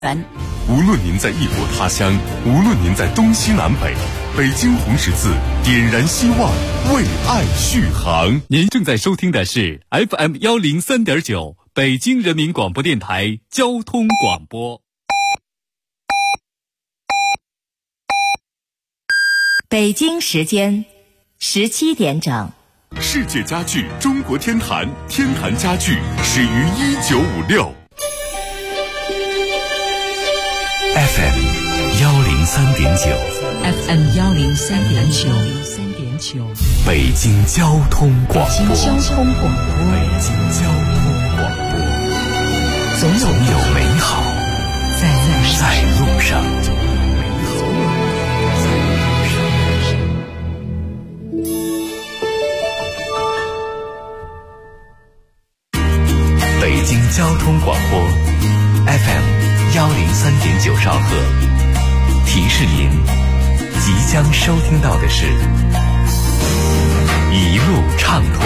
无论您在异国他乡，无论您在东西南北，北京红十字点燃希望，为爱续航。 您正在收听的是 FM 103.9北京人民广播电台交通广播。 北京时间17点整。 世界家具中国天坛，天坛家具始于1956。 FM 103.9 FM 103.9 北京交通广播。 北京交通广播。 北京交通广播。总有美好在路上。北京交通广播 FM 103.9兆赫，提示您即将收听到的是一路畅通。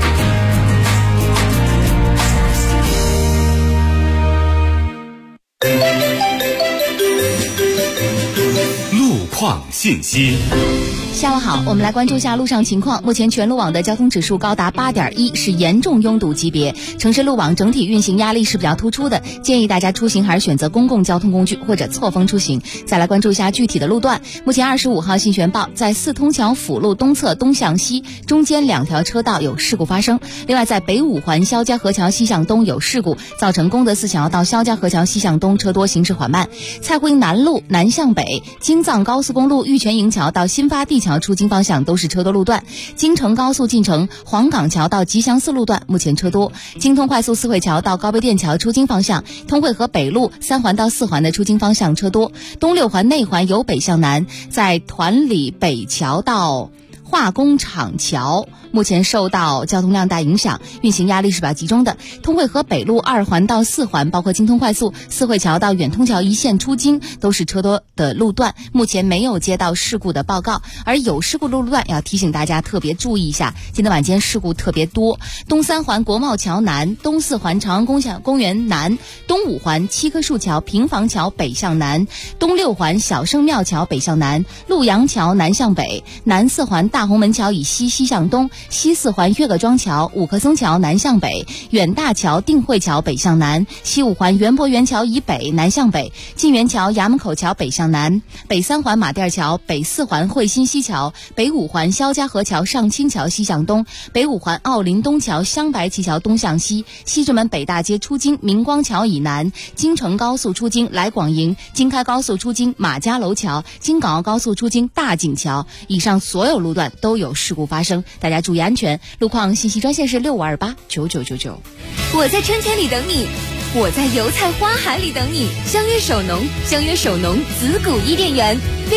路况信息。 下午好，我们来关注一下路上情况。目前全路网的交通指数高达 8.1， 是严重拥堵级别。城市路网整体运行压力是比较突出的，建议大家出行还是选择公共交通工具或者错峰出行。再来关注一下具体的路段。目前25号信玄报，在四通桥辅路东侧东向西中间2条车道有事故发生。另外在北五环肖家河桥西向东有事故，造成功德寺桥到肖家河桥西向东车多，行驶缓慢。蔡胡营南路南向北，京藏高速公路玉泉营桥到新发地桥出京方向都是车多路段。京承高速进城黄岗桥到吉祥寺路段目前车多。京通快速四惠桥到高碑店桥出京方向，通惠河北路3环到4环的出京方向车多。东6环内环由北向南，在团里北桥到化工厂桥目前受到交通量大影响，运行压力是比较集中的。通惠河北路2环到4环，包括京通快速四惠桥到远通桥一线出京都是车多的路段，目前没有接到事故的报告。而有事故路段要提醒大家特别注意一下，今天晚间事故特别多。东3环国贸桥南，东4环长安公园南，东5环7棵树桥平房桥北向南，东6环小圣庙桥北向南，陆阳桥南向北，南4环大红门桥以西西向东，西4环岳各庄桥五棵松桥南向北，远大桥定慧桥北向南，西5环园博园桥以北南向北，晋园桥衙门口桥北向南，北3环马甸桥，北4环惠新西桥，北5环肖家河桥上清桥西向东，北5环奥林东桥香白旗桥东向西，西直门北大街出京明光桥以南，京承高速出京来广营，京开高速出京马家楼桥，京港澳高速出京大井桥。以上所有路段都有事故发生，大家注意安全。路况信息专线是65289999。 我在春天里等你，我在油菜花海里等你。相约首农，相约首农子谷伊甸园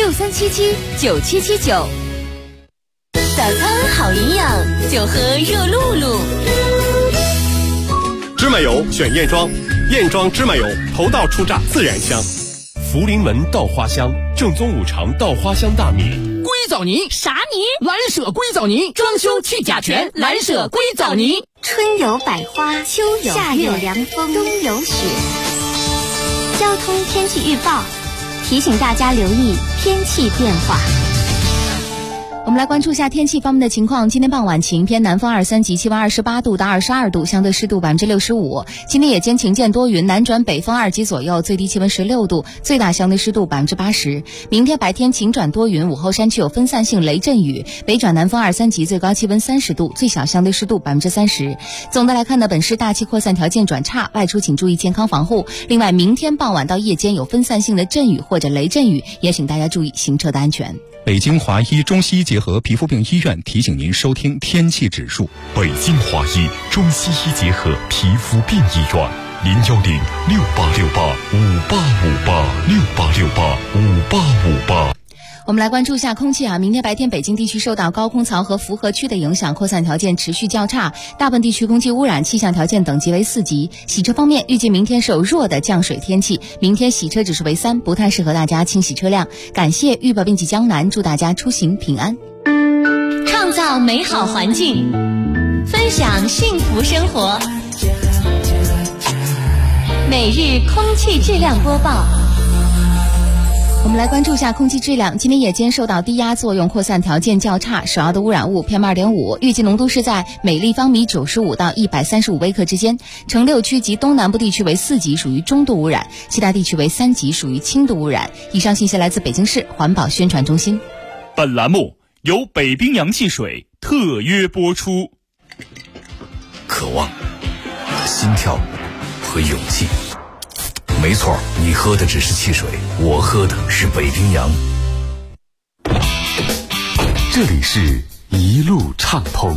，63779779。早餐好营养，就喝热露露。 芝麻油选燕庄，燕庄芝麻油头道初榨自然香。福临门稻花香，正宗5常稻花香大米。 硅藻泥啥泥？ 蓝舍硅藻泥，装修去甲醛，蓝舍硅藻泥。 春有百花，秋有夏有凉风，冬有雪。交通天气预报提醒大家留意天气变化。 我们来关注一下天气方面的情况。今天傍晚晴，偏南风2、3级，气温28度到22度，相对湿度65%。今天夜间晴间多云，南转北风2级左右，最低气温16度，最大相对湿度80%。明天白天晴转多云，午后山区有分散性雷阵雨，北转南风2、3级，最高气温30度，最小相对湿度30%。总的来看呢，本市大气扩散条件转差，外出请注意健康防护。另外，明天傍晚到夜间有分散性的阵雨或者雷阵雨，也请大家注意行车的安全。 北京华医中西医结合皮肤病医院提醒您收听天气指数。 北京华医中西医结合皮肤病医院，0868585858，68585858。 我们来关注一下空气明天白天北京地区受到高空槽和符合区的影响，扩散条件持续较差，大部分地区空气污染气象条件等级为4级。洗车方面，预计明天是有弱的降水天气，明天洗车指数为3，不太适合大家清洗车辆。感谢预报并济江南，祝大家出行平安。 创造美好环境，分享幸福生活。 每日空气质量播报。 我们来关注一下空气质量。今天夜间受到低压作用扩散条件较差，首要的污染物 PM2.5 预计浓度是在每立方米95到135微克之间。城6区及东南部地区为4级，属于中度污染；其他地区为3级，属于轻度污染。以上信息来自北京市环保宣传中心。 本栏目由北冰洋汽水特约播出。 渴望、心跳和勇气。没错，你喝的只是汽水，我喝的是北冰洋。 这里是一路畅通。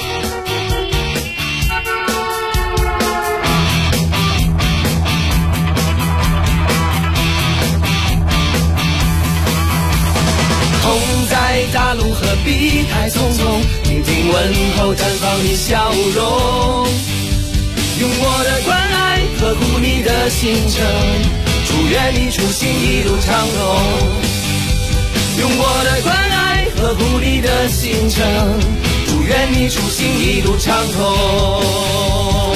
风在大路何必太匆匆，听听问候绽放你笑容，用我的关爱呵护你的行程，祝愿你出行一路畅通。用我的关爱呵护你的行程，祝愿你出行一路畅通。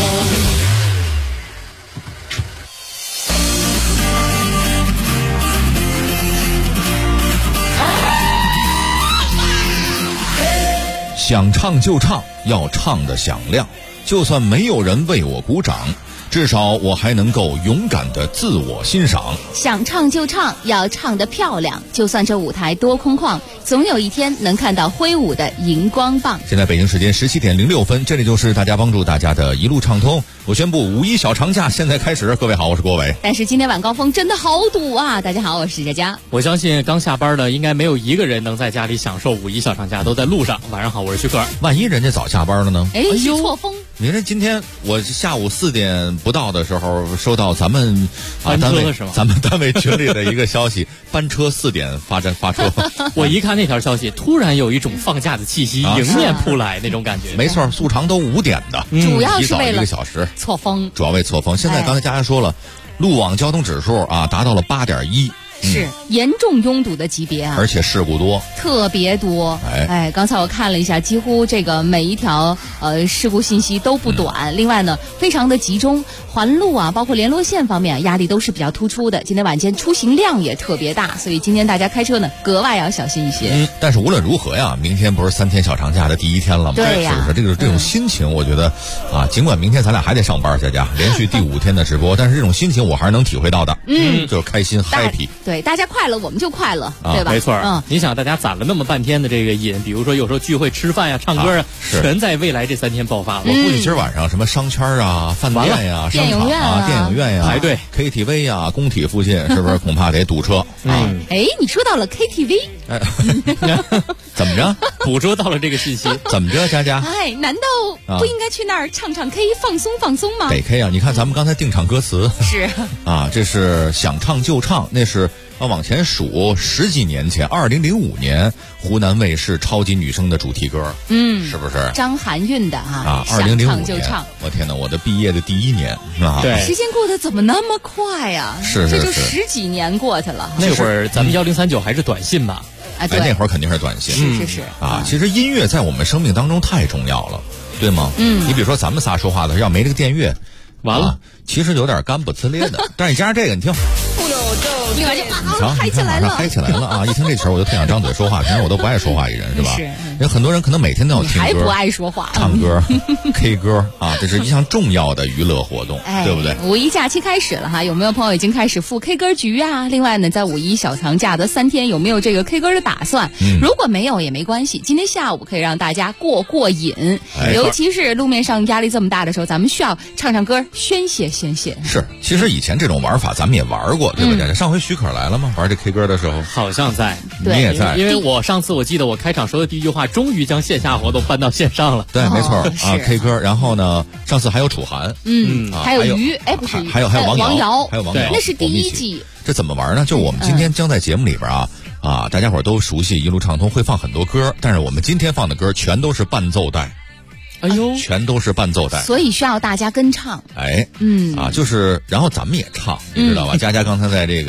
想唱就唱，要唱得响亮，就算没有人为我鼓掌，至少我还能够勇敢地自我欣赏。 想唱就唱，要唱得漂亮，就算这舞台多空旷，总有一天能看到挥舞的荧光棒。 现在北京时间17点06分，这里就是大家帮助大家的一路畅通。我宣布5·1小长假现在开始。各位好，我是郭伟。 但是今天晚高峰真的好堵啊！大家好，我是佳佳。 我相信刚下班的应该没有一个人能在家里享受5·1小长假，都在路上。晚上好，我是徐克。 万一人家早下班了呢？ 是错峰。 你看今天我下午4点不到的时候，收到咱们单位群里的一个消息，班车4点发车。 我一看那条消息，突然有一种放假的气息迎面扑来，那种感觉。 没错，素常都5点的， 主要是为了 1个小时错峰， 主要为错峰。现在刚才佳佳说了，路网交通指数啊达到了8.1。 是严重拥堵的级别啊， 而且事故多， 特别多。刚才我看了一下，几乎这个每一条事故信息都不短。另外呢，非常的集中，环路啊，包括联络线方面压力都是比较突出的。今天晚间出行量也特别大，所以今天大家开车呢格外要小心一些。 但是无论如何呀，明天不是3天小长假的第1天了吗？ 对呀， 是不是？这种心情，我觉得啊，尽管明天咱俩还得上班，佳佳连续第5天的直播，但是这种心情我还是能体会到的。就是开心 happy。 对，大家快乐我们就快乐，对吧？ 没错。你想大家攒了那么半天的这个瘾，比如说有时候聚会吃饭呀、唱歌啊，全在未来这3天爆发了。 我估计今儿晚上什么商圈啊、饭店呀、商场啊、电影院呀、 排队 KTV 呀、工体附近是不是恐怕得堵车啊？ 你说到了 KTV， 怎么着？ 捕捉到了这个信息， 怎么着，佳佳？ 难道不应该去那儿唱 K 放松放松吗？ 得 K 啊！你看咱们刚才定场歌词是啊，这是想唱就唱，那是往前数10几年前，2005年湖南卫视超级女声的主题歌，是不是张含韵的 2005 年想唱就唱。 我天哪，我的毕业的第1年啊！ 对， 时间过得怎么那么快呀？ 是这就10几年过去了。 那会儿咱们1039还是短信吧？ 对， 那会儿肯定是短信。 是啊，其实音乐在我们生命当中太重要了，对吗？你比如说咱们仨说话的时候，要没这个电乐， 完了， 其实有点干不呲咧的。但是你加上这个，你听。 另外就嗨起来了， 嗨起来了啊！一听这词儿，我就特想张嘴说话。平时我都不爱说话一人，是吧？有很多人可能每天都要听歌， 还不爱说话， 唱歌、K 歌啊，这是一项重要的娱乐活动，对不对 ？5·1假期开始了哈，有没有朋友已经开始赴 K 歌局啊？另外呢，在5·1小长假的3天，有没有这个 K 歌的打算？如果没有也没关系，今天下午可以让大家过瘾，尤其是路面上压力这么大的时候，咱们需要唱歌宣泄宣泄。 是，其实以前这种玩法咱们也玩过，对不对？上回徐可来了吗？玩这 K 歌的时候， 好像在， 你也在， 因为我上次我记得我开场说的第一句话，终于将线下活动搬到线上了。 对，没错啊 ，K 歌。然后呢，上次还有楚涵， 还有于，不是， 还有王瑶， 还有王瑶， 那是第1季。 这怎么玩呢？就我们今天将在节目里边大家伙都熟悉一路畅通会放很多歌，但是我们今天放的歌全都是伴奏带。 哎呦， 全都是伴奏带， 所以需要大家跟唱。 就是，然后咱们也唱，你知道吧？佳佳刚才在这个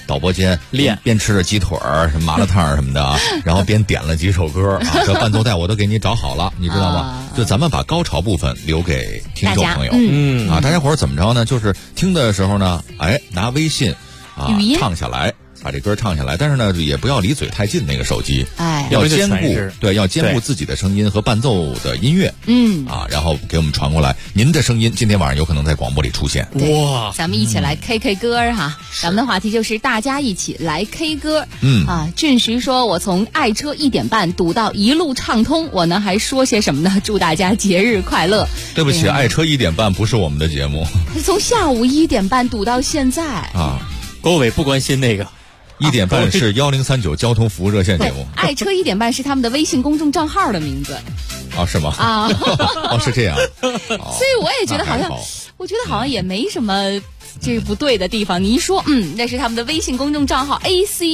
导播间练， 边吃着鸡腿儿、什么麻辣烫什么的啊，然后边点了几首歌啊，这伴奏带我都给你找好了，你知道吗？就咱们把高潮部分留给听众朋友，大家伙儿怎么着呢？就是听的时候呢，拿微信啊唱下来。把这歌唱下来，但是呢，也不要离嘴太近那个手机，要兼顾要兼顾自己的声音和伴奏的音乐，然后给我们传过来。您的声音今天晚上有可能在广播里出现。 哇，咱们一起来 K 歌哈！咱们的话题就是大家一起来 K 歌。俊徐说，我从爱车1点半堵到一路畅通，我呢还说些什么呢？祝大家节日快乐。 对不起，爱车1点半不是我们的节目， 从下午1点半堵到现在啊。郭伟不关心那个。 1点半是1039交通服务热线节目。 爱车1点半是他们的微信公众账号的名字。 是吗？是这样。 所以我也觉得好像，我觉得好像也没什么这个不对的地方。你一说，那是他们的微信公众账号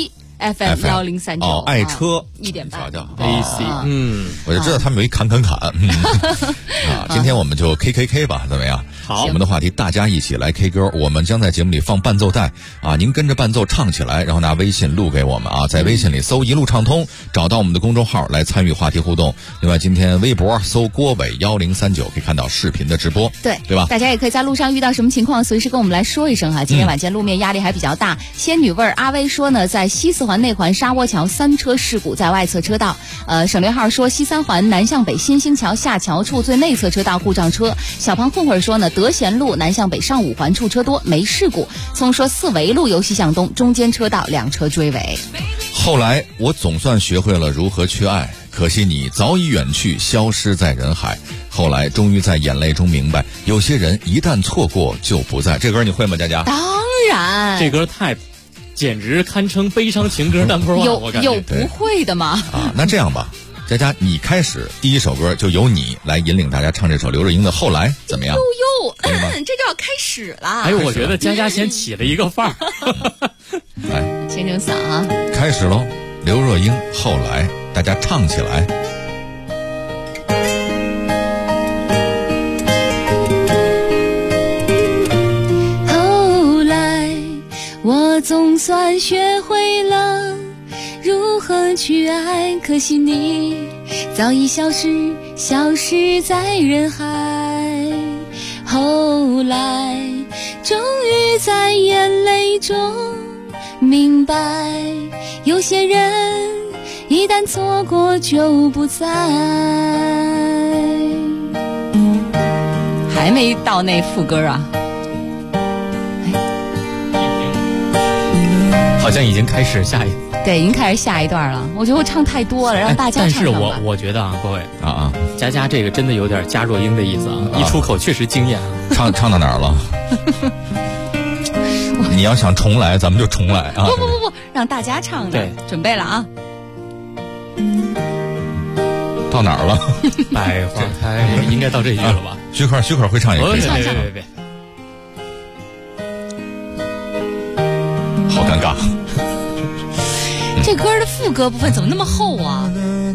ACFM 1039。 爱车 1点半叫 AC。 我就知道他们有一砍。今天我们就 KKK 吧，怎么样？ 好， 我们的话题大家一起来 K 歌，我们将在节目里放伴奏带啊，您跟着伴奏唱起来，然后拿微信录给我们啊，在微信里搜一路畅通，找到我们的公众号来参与话题互动。另外，今天微博搜郭伟1039可以看到视频的直播，对吧？ 大家也可以在路上遇到什么情况，随时跟我们来说一声哈。今天晚间路面压力还比较大。仙女味儿阿威说呢，在西四环内环沙窝桥3车事故，在外侧车道。省略号说西3环南向北新兴桥下桥处最内侧车道故障车。小胖混混说呢，德贤路南向北上5环处车多，没事故。聪说4维路由西向东中间车道2车追尾。 后来我总算学会了如何去爱，可惜你早已远去，消失在人海。后来终于在眼泪中明白，有些人一旦错过就不在。这歌你会吗，佳佳？ 当然， 这歌简直堪称悲伤情歌number one。我感觉有不会的吗？ 那这样吧，佳佳，你开始第一首歌，就由你来引领大家唱这首刘若英的《后来》，怎么样？ 这就要开始了。 我觉得佳佳先起了一个范儿。 来， 清清嗓啊！ 开始喽，刘若英《后来》，大家唱起来。 后来，我总算学会了如何去爱，可惜你早已消失在人海。后来终于在眼泪中明白，有些人一旦错过就不在。还没到那副歌啊， 好像已经开始下一对，已经开始下一段了。我觉得我唱太多了，让大家唱。 但是我觉得啊，各位佳佳这个真的有点加若英的意思啊，一出口确实惊艳啊。 唱到哪儿了？你要想重来，咱们就重来啊！ 不，让大家唱的。 对， 准备了啊！ 到哪儿了？ 百花开，应该到这句了吧？ 徐可会唱也可以唱。 别， 好尴尬。 这歌的副歌部分怎么那么厚啊？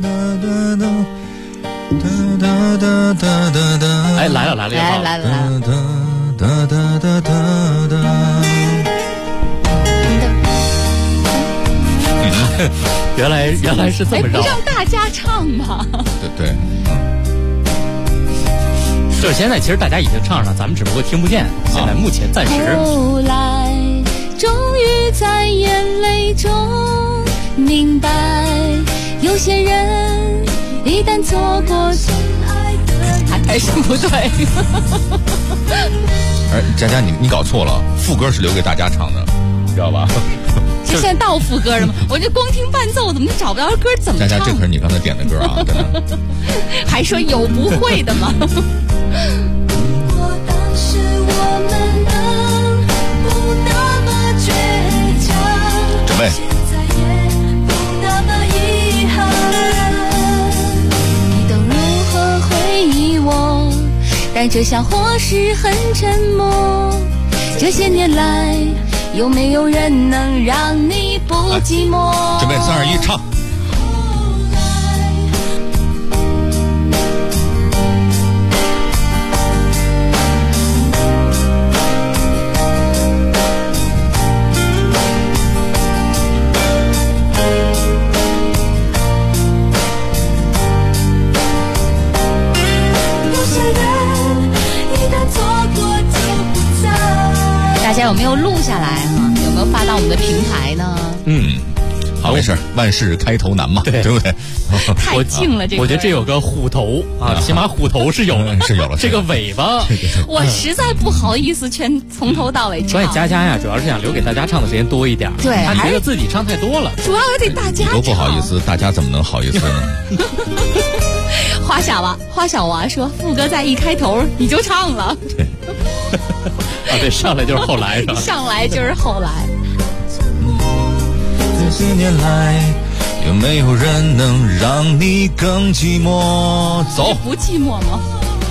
来了！原来是这么着。 不让大家唱吗？ 对。 就是现在，其实大家已经唱上了，咱们只不过听不见。现在目前暂时。 后来，终于在眼泪中明白，有些人一旦错过，还是不对。 佳佳，你搞错了，副歌是留给大家唱的，知道吧？ 这现在到副歌了吗？我这光听伴奏，怎么找不着歌怎么唱？ 佳佳，这可是你刚才点的歌啊，真的。 还说有不会的吗？ 准备。 你都如何回忆我？带着笑或是很沉默。这些年来，有没有人能让你不寂寞？ 准备3、2、1，唱。 有没有录下来哈？有没有发到我们的平台呢？ 好，没事，万事开头难嘛，对不对？ 太近了，这个我觉得这有个虎头啊，起码虎头是有了， 是有了。 这个尾巴， 我实在不好意思全从头到尾唱。 所以佳佳呀，主要是想留给大家唱的时间多一点。 对， 他觉得自己唱太多了， 主要有点大家唱。 都不好意思，大家怎么能好意思呢？ 花小娃说副歌在一开头你就唱了。 对，上来就是后来是吧？ 上来就是后来。 这些年来，有没有人能让你更寂寞？走， 不寂寞吗？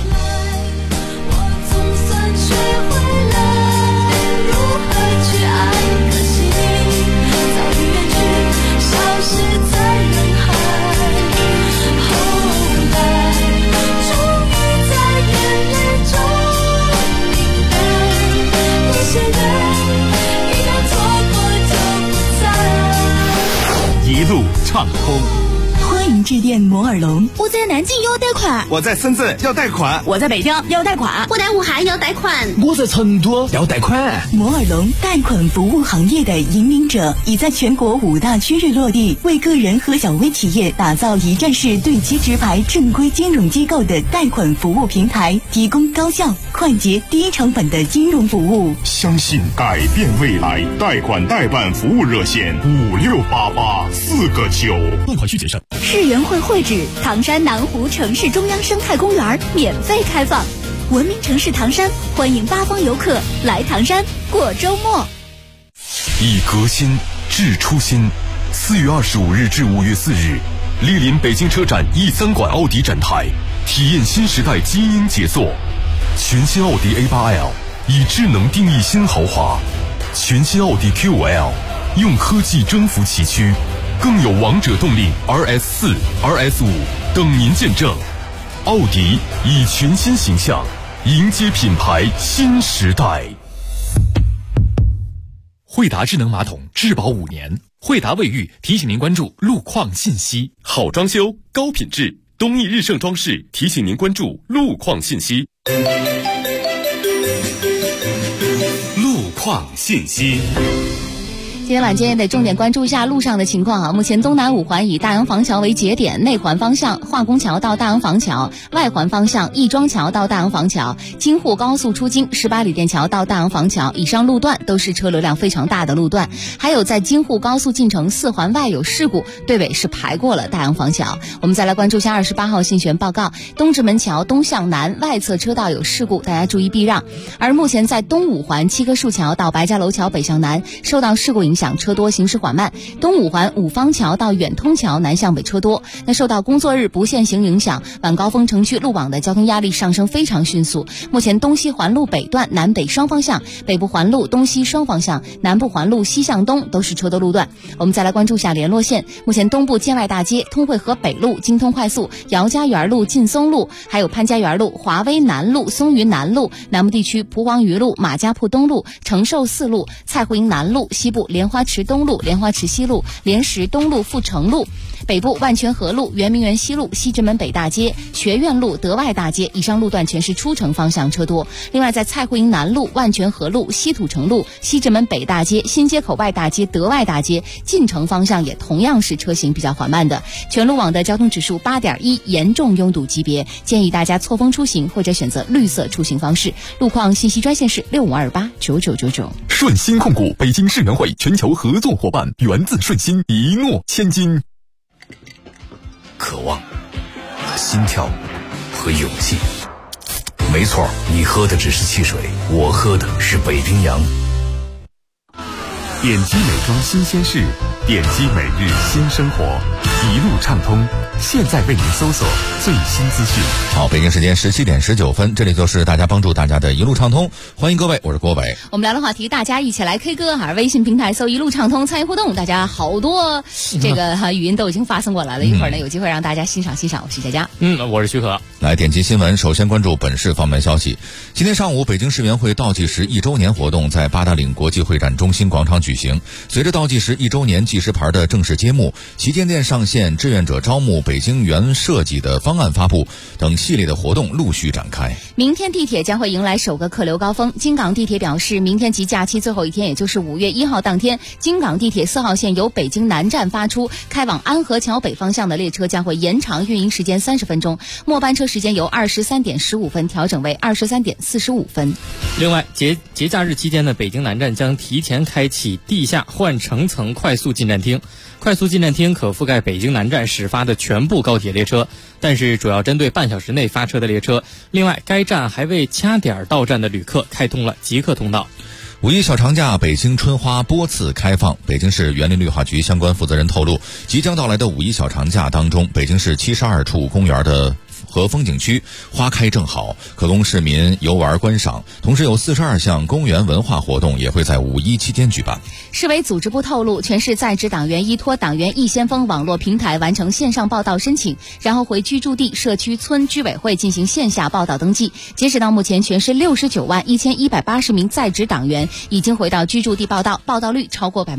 一路畅通。 欢迎致电摩尔龙。 我在南京要贷款， 我在深圳要贷款， 我在北京要贷款， 我在武汉要贷款， 我在成都要贷款。 摩尔龙贷款服务行业的引领者，已在全国5大区域落地，为个人和小微企业打造一站式对接直排正规金融机构的贷款服务平台，提供高效、快捷、低成本的金融服务。 相信改变未来，贷款代办服务热线5688-4个9， 贷款需谨慎。 世园会会址唐山南湖城市中央生态公园免费开放，文明城市唐山，欢迎8方游客来唐山过周末。 以革新致初心。4月25日至5月4日，莅临北京车展E3馆奥迪展台，体验新时代基因杰作。全新奥迪 A8L 以智能定义新豪华，全新奥迪 Q5L 用科技征服崎岖，更有王者动力 RS4、RS5 等您见证。奥迪以全新形象迎接品牌新时代。惠达智能马桶质保5年，惠达卫浴提醒您关注路况信息。好装修高品质，东义日盛装饰提醒您关注路况信息。路况信息。 今天晚间也得重点关注一下路上的情况啊。目前东南5环以大洋房桥为节点，内环方向化工桥到大洋房桥，外环方向亦庄桥到大洋房桥，京沪高速出京18里店桥到大洋房桥以上路段都是车流量非常大的路段。还有在京沪高速进城4环外有事故，队尾是排过了大洋房桥。我们再来关注一下28号信权报告，东直门桥东向南外侧车道有事故，大家注意避让。而目前在东5环7棵树桥到白家楼桥北向南受到事故影响，车多，行驶缓慢。东5环五方桥到远通桥南向北车多。那受到工作日不限行影响，晚高峰城区路网的交通压力上升非常迅速。目前东西环路北段南北双方向，北部环路东西双方向，南部环路西向东都是车多路段。我们再来关注一下联络线，目前东部建外大街、通惠河北路、京通快速、姚家园路、劲松路，还有潘家园路、华威南路、松榆南路，南部地区蒲黄榆路、马家铺东路、承寿四路、蔡湖营南路，西部莲花池东路、莲花池西路、莲石东路、阜成路，北部万泉河路、圆明园西路、西直门北大街、学院路、德外大街以上路段全是出城方向车多。另外在蔡湖营南路、万泉河路、西土城路、西直门北大街、新街口外大街、德外大街进城方向也同样是车行比较缓慢的。全路网的交通指数8.1，严重拥堵级别，建议大家错峰出行或者选择绿色出行方式。路况信息专线是65289999。 顺鑫控股北京世园会全球合作伙伴，源自顺鑫，一诺千金。 渴望、心跳和勇气。没错，你喝的只是汽水，我喝的是北冰洋。 点击美妆新鲜事，点击每日新生活，一路畅通。现在为您搜索最新资讯。 好，北京时间17点19分，这里就是大家帮助大家的一路畅通，欢迎各位，我是郭伟。 我们聊的话题，大家一起来 K 歌，还是微信平台搜一路畅通参与互动，大家好多这个语音都已经发送过来了，一会儿呢有机会让大家欣赏欣赏。我是佳佳， 我是许可。 来点击新闻，首先关注本市方面消息。今天上午，北京市园汇倒计时1周年活动在八达岭国际会展中心广场举行。随着倒计时1周年计时牌的正式揭幕，旗舰店上线、志愿者招募、北京园设计的方案发布等系列的活动陆续展开。 明天地铁将会迎来首个客流高峰。京港地铁表示，明天即假期最后一天，也就是5月1号当天，京港地铁4号线由北京南站发出开往安河桥北方向的列车将会延长运营时间30分钟，末班车时间由23点15分调整为23点45分。 另外，节假日期间呢，北京南站将提前开启地下换乘层快速进站厅。快速进站厅可覆盖北京南站始发的全部高铁列车，但是主要针对半小时内发车的列车。另外，该站还为掐点到站的旅客开通了即刻通道。 五一小长假，北京春花多次开放。北京市园林绿化局相关负责人透露，即将到来的五一小长假当中，北京市72处公园的和风景区花开正好，可供市民游玩观赏。同时有42项公园文化活动也会在五一期间举办。 市委组织部透露，全市在职党员依托党员易先锋网络平台完成线上报到申请，然后回居住地、社区、村居委会进行线下报到登记。截止到目前，全市69万1180名在职党员已经回到居住地报到，报到率超过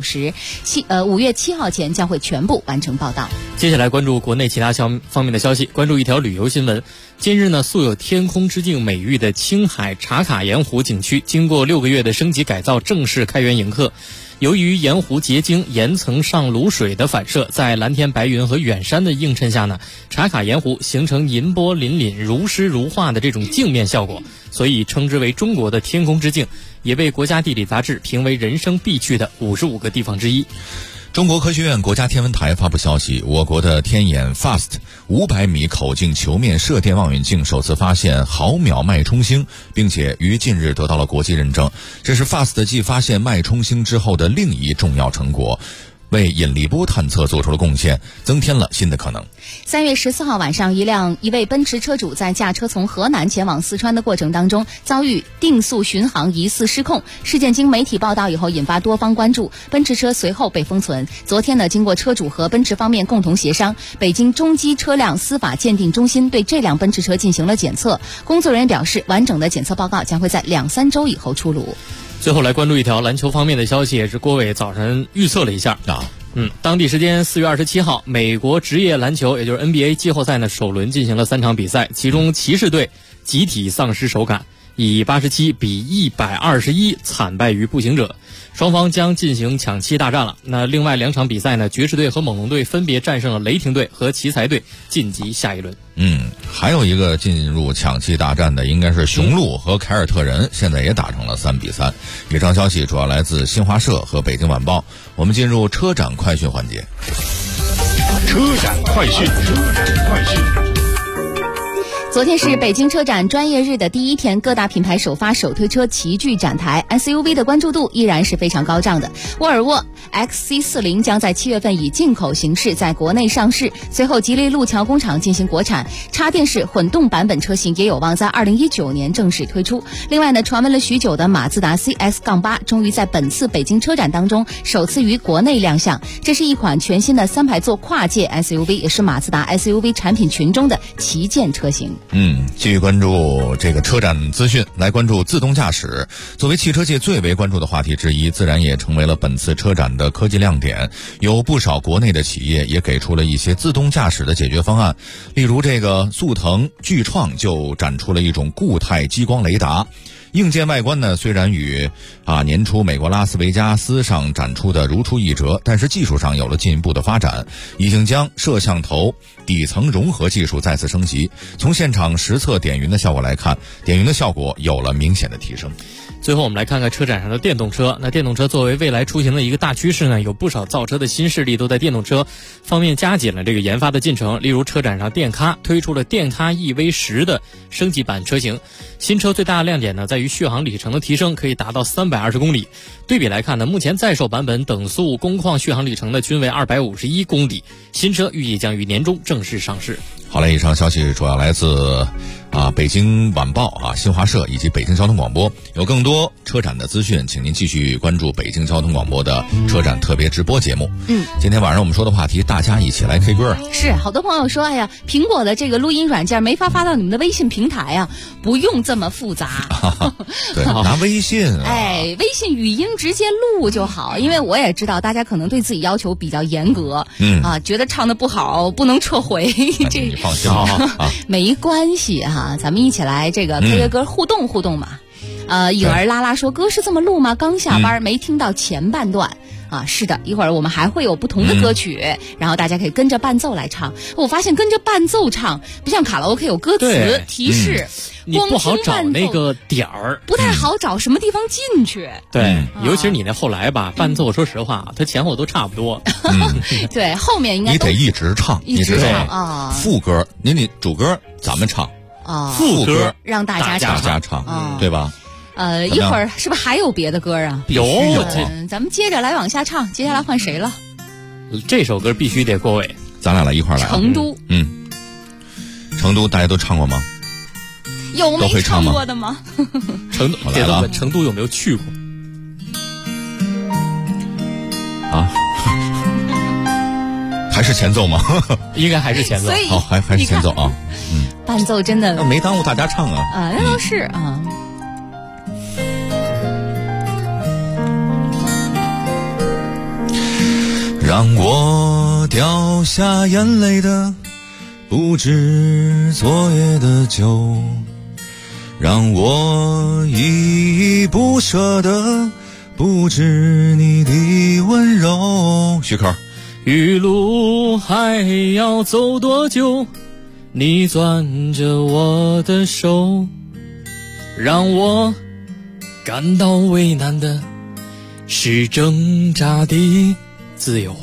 90%。5月7号前将会全部完成报到。 接下来关注国内其他方面的消息，关注一条旅游新闻。近日呢，素有天空之镜美誉的青海茶卡盐湖景区经过6个月的升级改造，正式开园迎客。由于盐湖结晶岩层上卤水的反射，在蓝天白云和远山的映衬下呢，茶卡盐湖形成银波粼粼、如诗如画的这种镜面效果，所以称之为中国的天空之镜，也被国家地理杂志评为人生必去的55个地方之一。 中国科学院国家天文台发布消息，我国的天眼 FAST 500米口径球面射电望远镜首次发现毫秒脉冲星，并且于近日得到了国际认证。这是 FAST 继发现脉冲星之后的另一重要成果，为引力波探测做出了贡献，增添了新的可能。 3月14号晚上，一位奔驰车主在驾车从河南前往四川的过程当中，遭遇定速巡航疑似失控。事件经媒体报道以后，引发多方关注，奔驰车随后被封存。昨天呢，经过车主和奔驰方面共同协商，北京中基车辆司法鉴定中心对这辆奔驰车进行了检测。工作人员表示，完整的检测报告将会在2-3周以后出炉。 最后来关注一条篮球方面的消息，也是郭伟早晨预测了一下当地时间4月27号，美国职业篮球也就是 NBA 季后赛呢首轮进行了3场比赛，其中骑士队集体丧失手感，以87比121惨败于步行者。双方将进行抢七大战了。那另外2场比赛呢，爵士队和猛龙队分别战胜了雷霆队和奇才队，晋级下一轮。 还有一个进入抢七大战的应该是雄鹿和凯尔特人，现在也打成了3比3。以上消息主要来自新华社和北京晚报。我们进入车展快讯环节。 车展快讯。 昨天是北京车展专业日的第一天，各大品牌首发手推车齐聚展台， SUV 的关注度依然是非常高涨的。沃尔沃 XC40 将在7月份以进口形式在国内上市，随后吉利路桥工厂进行国产，插电式混动版本车型也有望在2019年正式推出。另外呢，传闻了许久的马自达 CS-8 终于在本次北京车展当中首次于国内亮相，这是一款全新的3排座跨界 SUV， 也是马自达 SUV 产品群中的旗舰车型。 继续关注这个车展资讯，来关注自动驾驶。作为汽车界最为关注的话题之一，自然也成为了本次车展的科技亮点。有不少国内的企业也给出了一些自动驾驶的解决方案，例如这个速腾、巨创就展出了一种固态激光雷达。硬件外观呢，虽然与年初美国拉斯维加斯上展出的如出一辙，但是技术上有了进一步的发展，已经将摄像头底层融合技术再次升级。从现场实测点云的效果来看，点云的效果有了明显的提升。 最后我们来看看车展上的电动车。那电动车作为未来出行的一个大趋势呢，有不少造车的新势力都在电动车方面加紧了这个研发的进程。例如车展上电咖推出了电咖 EV10 的升级版车型，新车最大的亮点呢在于续航里程的提升，可以达到320公里。对比来看呢，目前在售版本等速工况续航里程呢均为251公里，新车预计将于年中正式上市。 好嘞，以上消息主要来自北京晚报新华社以及北京交通广播。有更多车展的资讯，请您继续关注北京交通广播的车展特别直播节目。今天晚上我们说的话题，大家一起来 K 歌。 是，好多朋友说，哎呀，苹果的这个录音软件没法发到你们的微信平台啊，不用这么复杂。 对，拿微信微信语音直接录就好。因为我也知道大家可能对自己要求比较严格，觉得唱的不好不能撤回。这你放心啊， 没关系哈，咱们一起来这个 K 歌互动互动嘛。颖儿拉拉说，歌是这么录吗？刚下班没听到前半段。是的，一会儿我们还会有不同的歌曲，然后大家可以跟着伴奏来唱。我发现跟着伴奏唱不像卡拉 OK 有歌词提示， 你不好找那个点儿， 不太好找什么地方进去。 对，尤其是你那后来吧，伴奏说实话，它前后都差不多。 对，后面应该你得一直唱， 一直唱啊。 副歌，你主歌咱们唱副歌让大家唱，对吧？ 一会儿是不是还有别的歌啊？ 有， 咱们接着来往下唱。接下来换谁了？ 这首歌必须得过尾， 咱俩来一块儿来。 成都， 成都大家都唱过吗？ 有没唱过的吗？ 成都， 来了。 成都有没有去过？ 还是前奏吗？ 应该还是前奏。 好，还是前奏啊。 伴奏真的没耽误大家唱啊。 那倒是啊。 让我掉下眼泪的不止昨夜的酒，让我依依不舍的不止你的温柔。 许可， 余路还要走多久？你攥着我的手，让我感到为难的是挣扎的自由。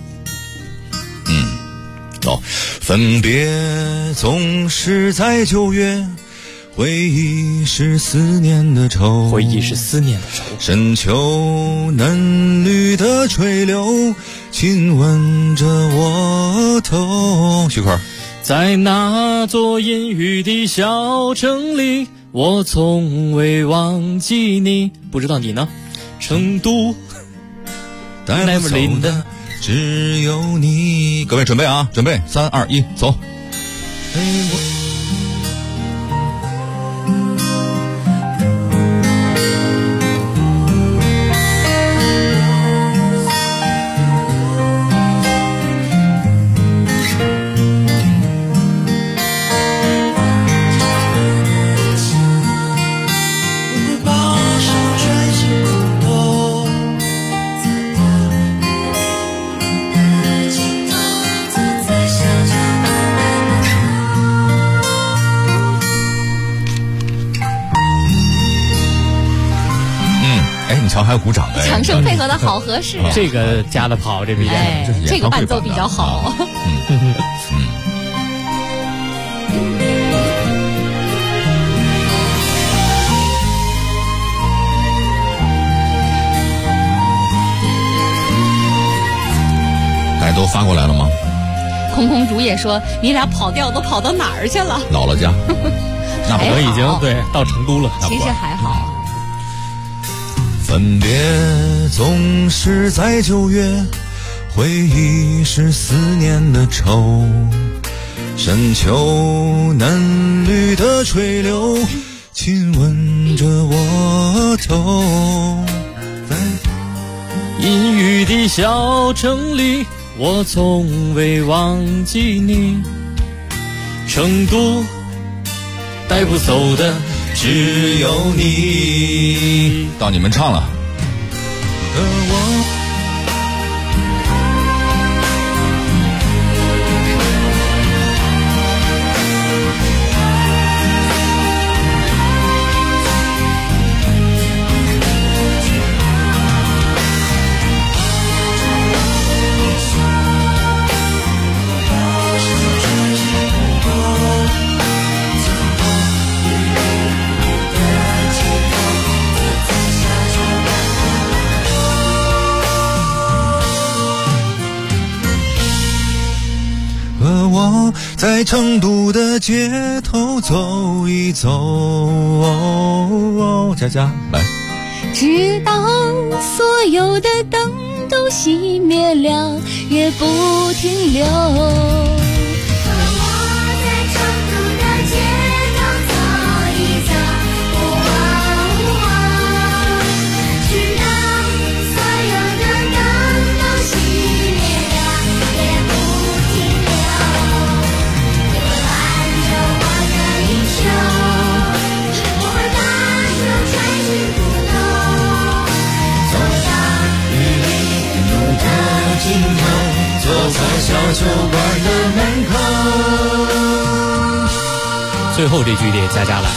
分别总是在9月，回忆是思念的愁， 回忆是思念的愁。 深秋嫩绿的垂柳，亲吻着我头。 许可， 在那座阴雨的小城里，我从未忘记你。不知道你呢？成都带不走的只有你。 各位准备啊，准备3、2、1，走。瞧，还有鼓掌的， 掌声配合的好合适。 这个加的跑，这比这个伴奏比较好。 大家都发过来了吗？ 空空竹也说，你俩跑调都跑到哪儿去了？ 姥姥家。 那我已经到成都了。 其实还好。 分别总是在9月，回忆是思念的愁，深秋嫩绿的垂柳，亲吻着我头。在阴雨的小城里，我从未忘记你。成都带不走的只有你。 到你们唱了。 在成都的街头走一走。佳佳来。 直到所有的灯都熄灭了，也不停留。 坐在小酒馆的门口。 最后这句得佳佳来。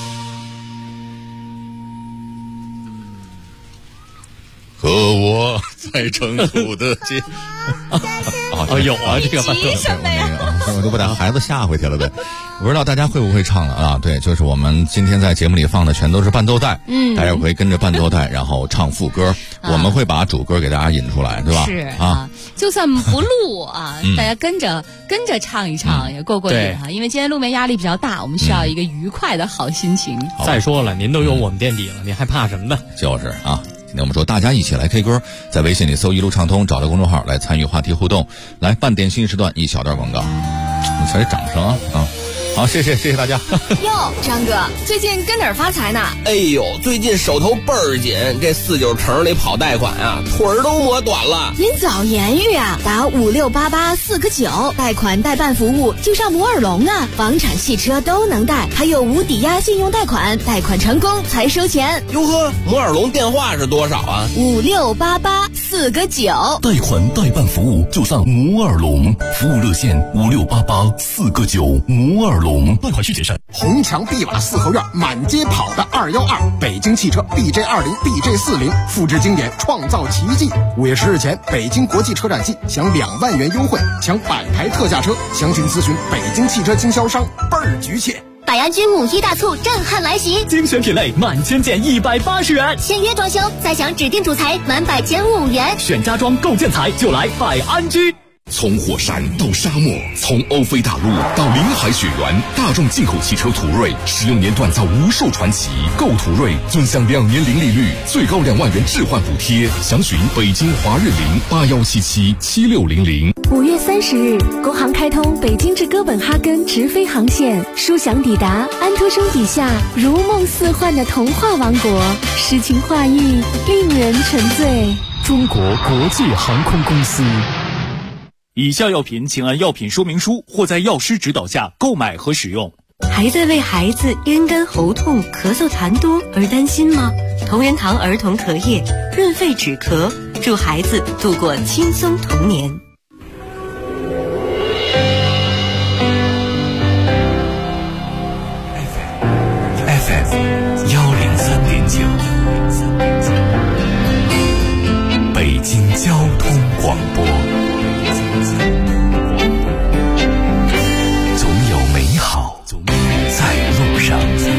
和我在成都的街有啊，这个伴奏什么呀？ 我都不把孩子吓回去了呗。我不知道大家会不会唱了啊？对，就是我们今天在节目里放的全都是伴奏带，大家可以跟着伴奏带，然后唱副歌，我们会把主歌给大家引出来，对吧？ 是啊，就算不录啊，大家跟着唱一唱也过瘾哈。因为今天路面压力比较大，我们需要一个愉快的好心情。 再说了，您都有我们垫底了，您还怕什么呢？ 就是啊。今天我们说大家一起来 K 歌，在微信里搜一路畅通，找到公众号来参与话题互动。来，半点新时段一小段广告，你瞧这掌声啊！好，谢谢大家。 哟，张哥，最近跟哪儿发财呢？ 哎呦，最近手头倍儿紧，这49城里跑贷款啊，腿儿都磨短了。 您早言语啊，打5688-4个9，贷款代办服务就上摩尔龙啊，房产、汽车都能贷，还有无抵押信用贷款，贷款成功才收钱。 哟呵，摩尔龙电话是多少啊 ？5688-4个9， 贷款代办服务就上摩尔龙，服务热线5688-4个9，摩尔龙，贷款需谨慎。 红墙碧瓦四合院，满街跑的212，北京汽车 BJ20、BJ40，复制经典，创造奇迹。5月10日前，北京国际车展季享2万元优惠，抢100台特价车，详情咨询北京汽车经销商，倍儿局切。 百安居5·1大促震撼来袭， 精选品类满千件180元， 签约装修再享指定主材满100减5元， 选家装购建材就来百安居。 从火山到沙漠，从欧菲大陆到临海雪原，大众进口汽车途锐使用年锻造无数传奇。购途锐尊享2年零利率，最高2万元置换补贴。详询北京华日林81777600。 5月30日，国航开通北京至哥本哈根直飞航线，舒享抵达安徒生笔下如梦似幻的童话王国，诗情画意，令人沉醉。 中国国际航空公司。 以下药品请按药品说明书或在药师指导下购买和使用。 还在为孩子咽干喉痛、咳嗽痰多而担心吗？同仁堂儿童咳液润肺止咳，助孩子度过轻松童年。 FM 103.9，北京交通广播。总有美好在路上。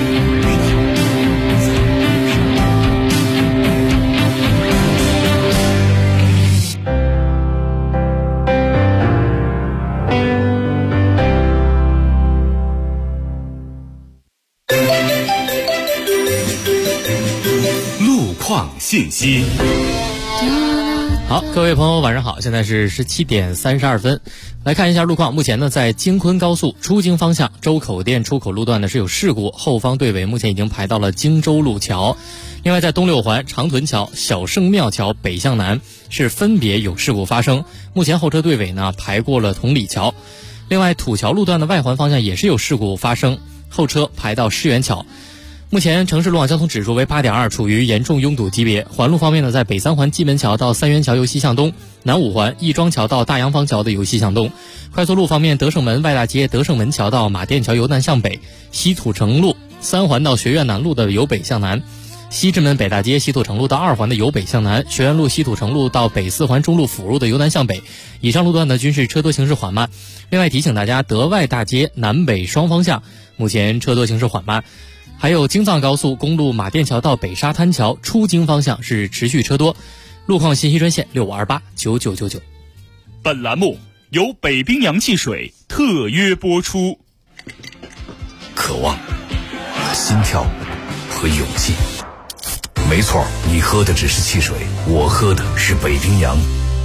路况信息。 好，各位朋友晚上好，现在是17点32分，来看一下路况。目前呢，在京昆高速出京方向周口店出口路段呢是有事故，后方队尾目前已经排到了荆州路桥。另外在东六环长屯桥、小圣庙桥北向南是分别有事故发生，目前后车队尾呢排过了同里桥。另外土桥路段的外环方向也是有事故发生，后车排到狮园桥。目前城市路网交通指数为8.2，处于严重拥堵级别。环路方面呢，在北三环蓟门桥到三元桥由西向东，南五环亦庄桥到大洋坊桥的由西向东。快速路方面，德胜门外大街德胜门桥到马甸桥由南向北，西土城路三环到学院南路的由北向南，西直门北大街西土城路到二环的由北向南，学院路西土城路到北四环中路辅路的由南向北。以上路段呢均是车多行驶缓慢。另外提醒大家，德外大街南北双方向目前车多行驶缓慢。还有京藏高速公路马甸桥到北沙滩桥出京方向是持续车多。路况信息专线65289999。 本栏目由北冰洋汽水特约播出。 渴望、心跳和勇气。没错，你喝的只是汽水，我喝的是北冰洋。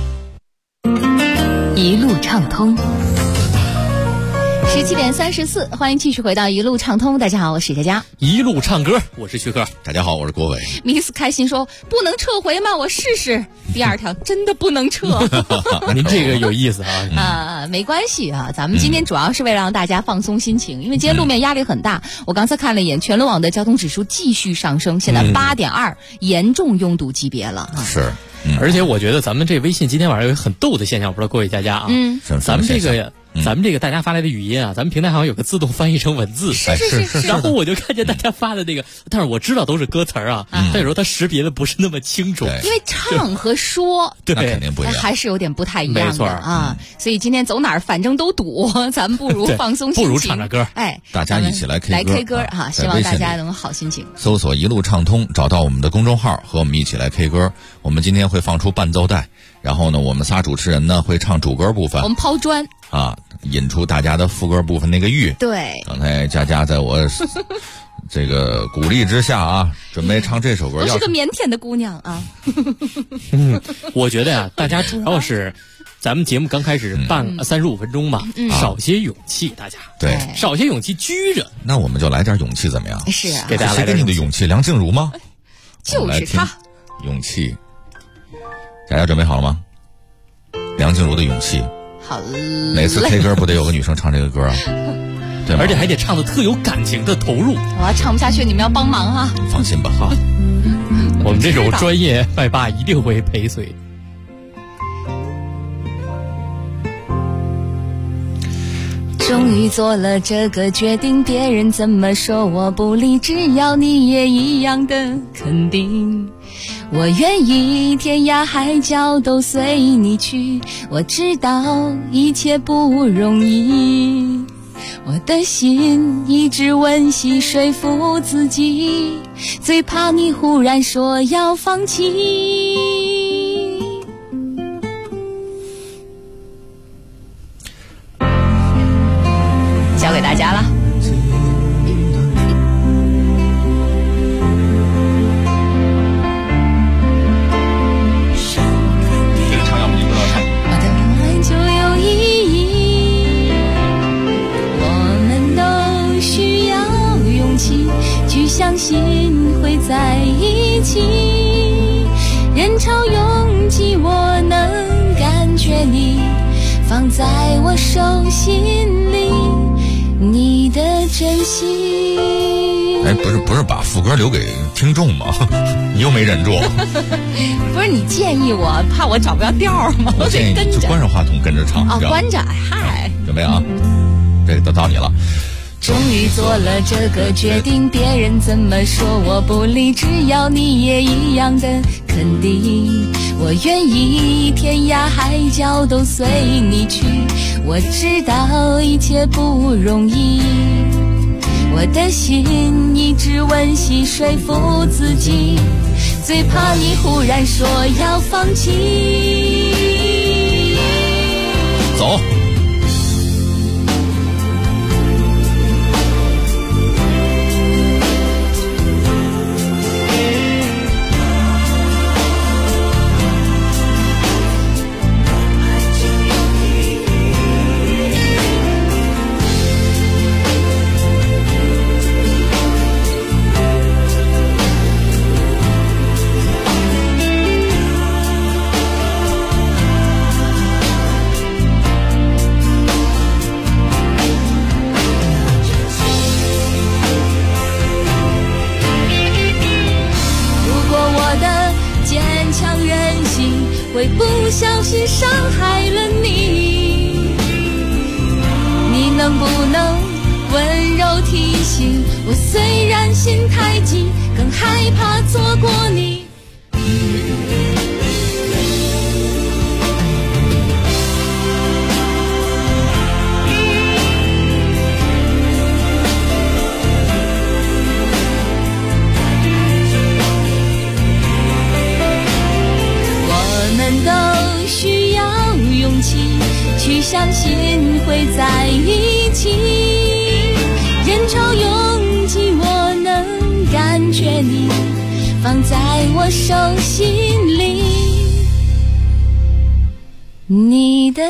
一路畅通。17点34，欢迎继续回到一路畅通。大家好，我是佳佳。 一路唱歌，我是徐克。 大家好，我是郭伟。 Miss 开心说：“不能撤回吗？我试试。”第二条真的不能撤。 您这个有意思啊！没关系啊，咱们今天主要是为了让大家放松心情，因为今天路面压力很大。我刚才看了一眼，全路网的交通指数继续上升，现在8.2，严重拥堵级别了。 是。 而且我觉得咱们这微信今天晚上有很逗的现象，不知道各位佳佳啊，咱们这个大家发来的语音啊，咱们平台好像有个自动翻译成文字， 是。 然后我就看见大家发的那个，但是我知道都是歌词啊，但有时候它识别的不是那么清楚， 因为唱和说对那肯定不一样， 还是有点不太一样的， 没错啊。所以今天走哪儿反正都堵，咱们不如放松心情， 不如唱着歌， 哎， 大家一起来 K 歌哈，希望大家能好心情。 搜索一路畅通，找到我们的公众号，和我们一起来 K 歌。我们今天会放出伴奏带，然后呢，我们仨主持人呢会唱主歌部分， 我们抛砖啊，引出大家的副歌部分那个韵。 对， 刚才佳佳在我这个鼓励之下啊，准备唱这首歌。 我是个腼腆的姑娘啊。 我觉得呀，大家主要是咱们节目刚开始办35分钟吧，少些勇气，大家对， 少些勇气拘着。 那我们就来点勇气怎么样？ 是啊， 给大家来谁给你的勇气？梁静茹吗？ 就是她。 勇气，大家准备好了吗？梁静茹的勇气。 好嘞。 哪次 K 歌不得有个女生唱这个歌啊？对吗？ 而且还得唱的特有感情的投入。 我要唱不下去，你们要帮忙啊！ 放心吧，好。 我们这种专业麦霸一定会陪随。 终于做了这个决定，别人怎么说我不理，只要你也一样的肯定。我愿意天涯海角都随你去，我知道一切不容易，我的心一直温习说服自己，最怕你忽然说要放弃。交给大家了。相信会在一起，人潮拥挤，我能感觉你放在我手心里，你的真心。 哎，不是把副歌留给听众吗？你又没忍住。 不是你建议我，怕我找不着调吗？ 我建议你就关上话筒跟着唱。 哦，关着，嗨， 准备啊，这个都到你了。 终于做了这个决定，别人怎么说我不理，只要你也一样的肯定。我愿意天涯海角都随你去，我知道一切不容易，我的心一直温习说服自己，最怕你忽然说要放弃。 走。 会不小心伤害了你，你能不能温柔提醒我，虽然心太急，更害怕错过你。 相信会在一起。人潮拥挤，我能感觉你放在我手心里，你的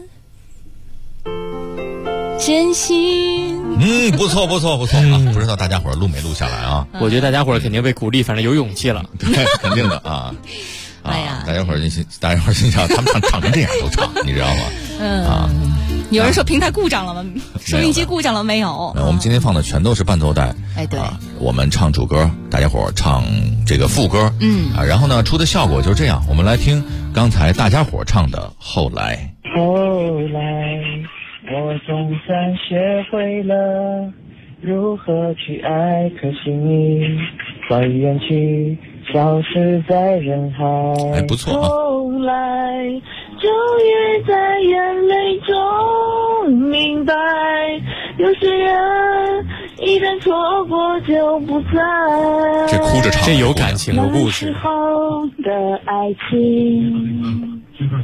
真心。 不错不错不错啊！不知道大家伙儿录没录下来啊？ 我觉得大家伙儿肯定被鼓励，反正有勇气了。 对，肯定的啊！ 哎呀， 大家伙儿心想，他们唱成这样都唱，你知道吗？ 有人说平台故障了吗？收音机故障了没有？ 我们今天放的全都是伴奏带。 哎，对， 我们唱主歌，大家伙儿唱这个副歌。然后呢，出的效果就是这样。我们来听刚才大家伙儿唱的《后来》。 后来，我总算学会了如何去爱，可惜你早已远去，消失在人海。 哎，不错啊。 后来，终于在眼泪中明白，有些人一旦错过就不再。 这哭着唱， 这有感情，有故事。 那时候的爱情。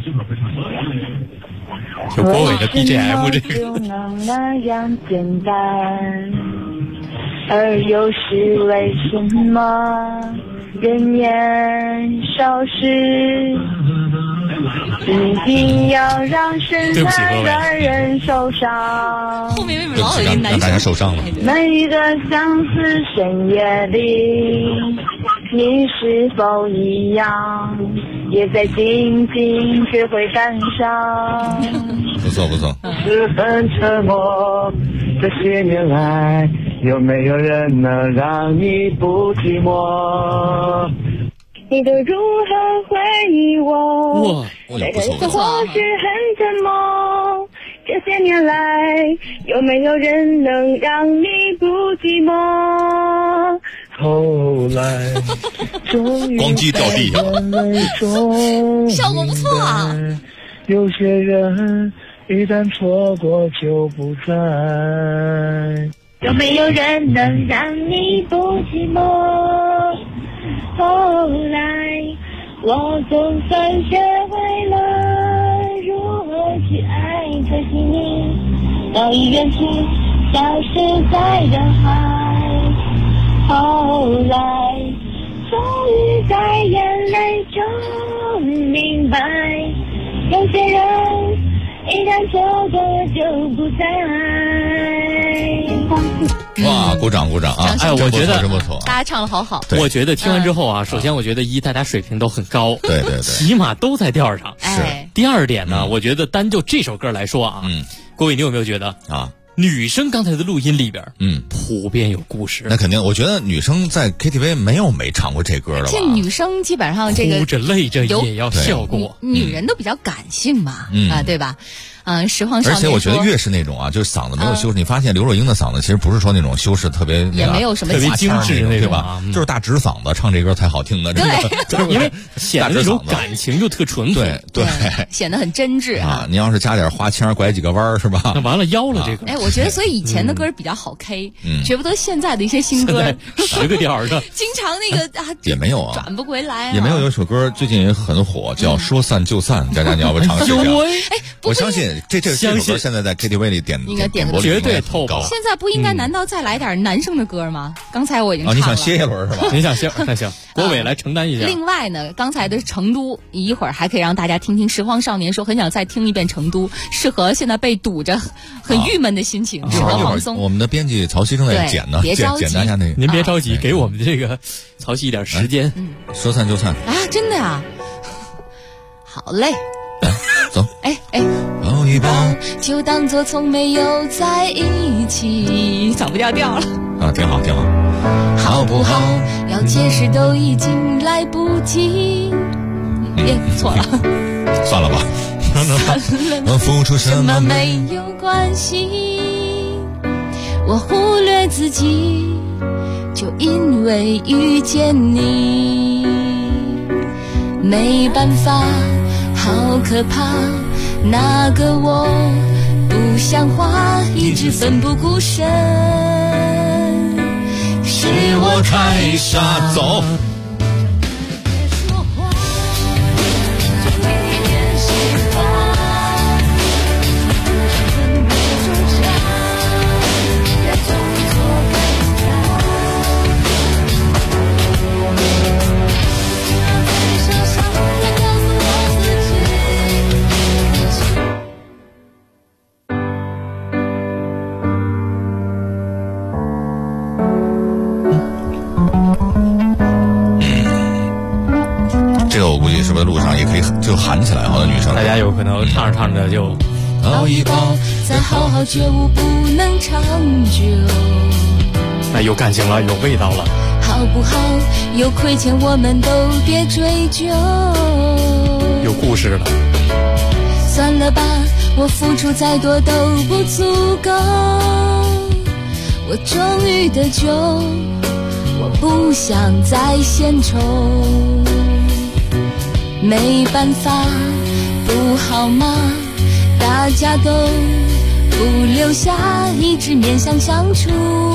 有郭伟的 BGM 这个。 就能那样简单，而又是为什么人言少时，一定要让深爱的人受伤。 后面为什么老有一男生？ 让大家受伤了。 每一个相思深夜里，你是否一样，也在静静学会感伤？ 不错不错。 是很沉默，这些年来，有没有人能让你不寂寞？你都如何回忆我？每个人或许很沉默。这些年来，有没有人能让你不寂寞？后来，终于光机掉地上了， 效果不错啊。 有些人一旦错过就不再。有没有人能让你不寂寞？后来，我总算学会了如何去爱，可惜你早已远去，消失在人海。后来，终于在眼泪中明白，有些人一旦错过就不再。 哇，鼓掌鼓掌啊！ 哎，我觉得真不错， 大家唱的好好。 我觉得听完之后啊，首先我觉得大家水平都很高， 对对对， 起码都在调上。 是。 第二点呢，我觉得单就这首歌来说啊，郭伟，你有没有觉得啊？ 女生刚才的录音里边，普遍有故事。 那肯定，我觉得女生在 KTV 没唱过这歌了吧？ 这女生基本上这个哭着泪着也要笑过， 女人都比较感性嘛，对吧？实话少年说， 而且我觉得越是那种啊，就是嗓子没有修饰，你发现刘若英的嗓子其实不是说那种修饰特别， 也没有什么特别精致那种， 对吧？就是大直嗓子唱这歌才好听的， 对，因为显得那种感情就特纯粹， 对， 显得很真挚啊。你要是加点花腔，拐几个弯儿是吧？ 那完了腰了这个。 哎，我觉得所以以前的歌比较好 K，觉不得现在的一些新歌 10个调的， 经常那个也没有啊， 转不回来， 也没有。有一首歌最近也很火，叫《说散就散》，佳佳你要不尝试一下？ 哎， 我相信这首歌现在在 KTV 里点的绝对透高。 现在不应该难道再来点男生的歌吗？刚才我已经唱了。 你想歇一轮是吧？ 你想歇，那行，郭伟来承担一下。 另外呢，刚才的是成都，一会儿还可以让大家听听拾荒少年说很想再听一遍成都，适合现在被堵着很郁闷的心情，适合放松。 我们的编辑曹曦正在剪呢，剪大家那个。 您别着急，给我们这个曹曦一点时间。 说散就散啊，真的呀。好嘞。 走， 哎， 抱一抱， 就当作从没有在一起，走不掉调了啊，挺好，挺好， 好不好？要解释都已经来不及，错了， 算了吧，我付出什么没有关系，我忽略自己，就因为遇见你，没办法。好可怕，那个我不像话，一直奋不顾身，是我太傻。 走。 里就喊起来，好多女生。 大家有可能唱着唱着就熬一熬，再好好觉悟不能长久。 那有感情了，有味道了， 好不好？有亏欠我们都别追究。 有故事了。 算了吧，我付出再多都不足够。我终于得救，我不想再献丑。没办法，不好吗？大家都不留下，一直勉强相处，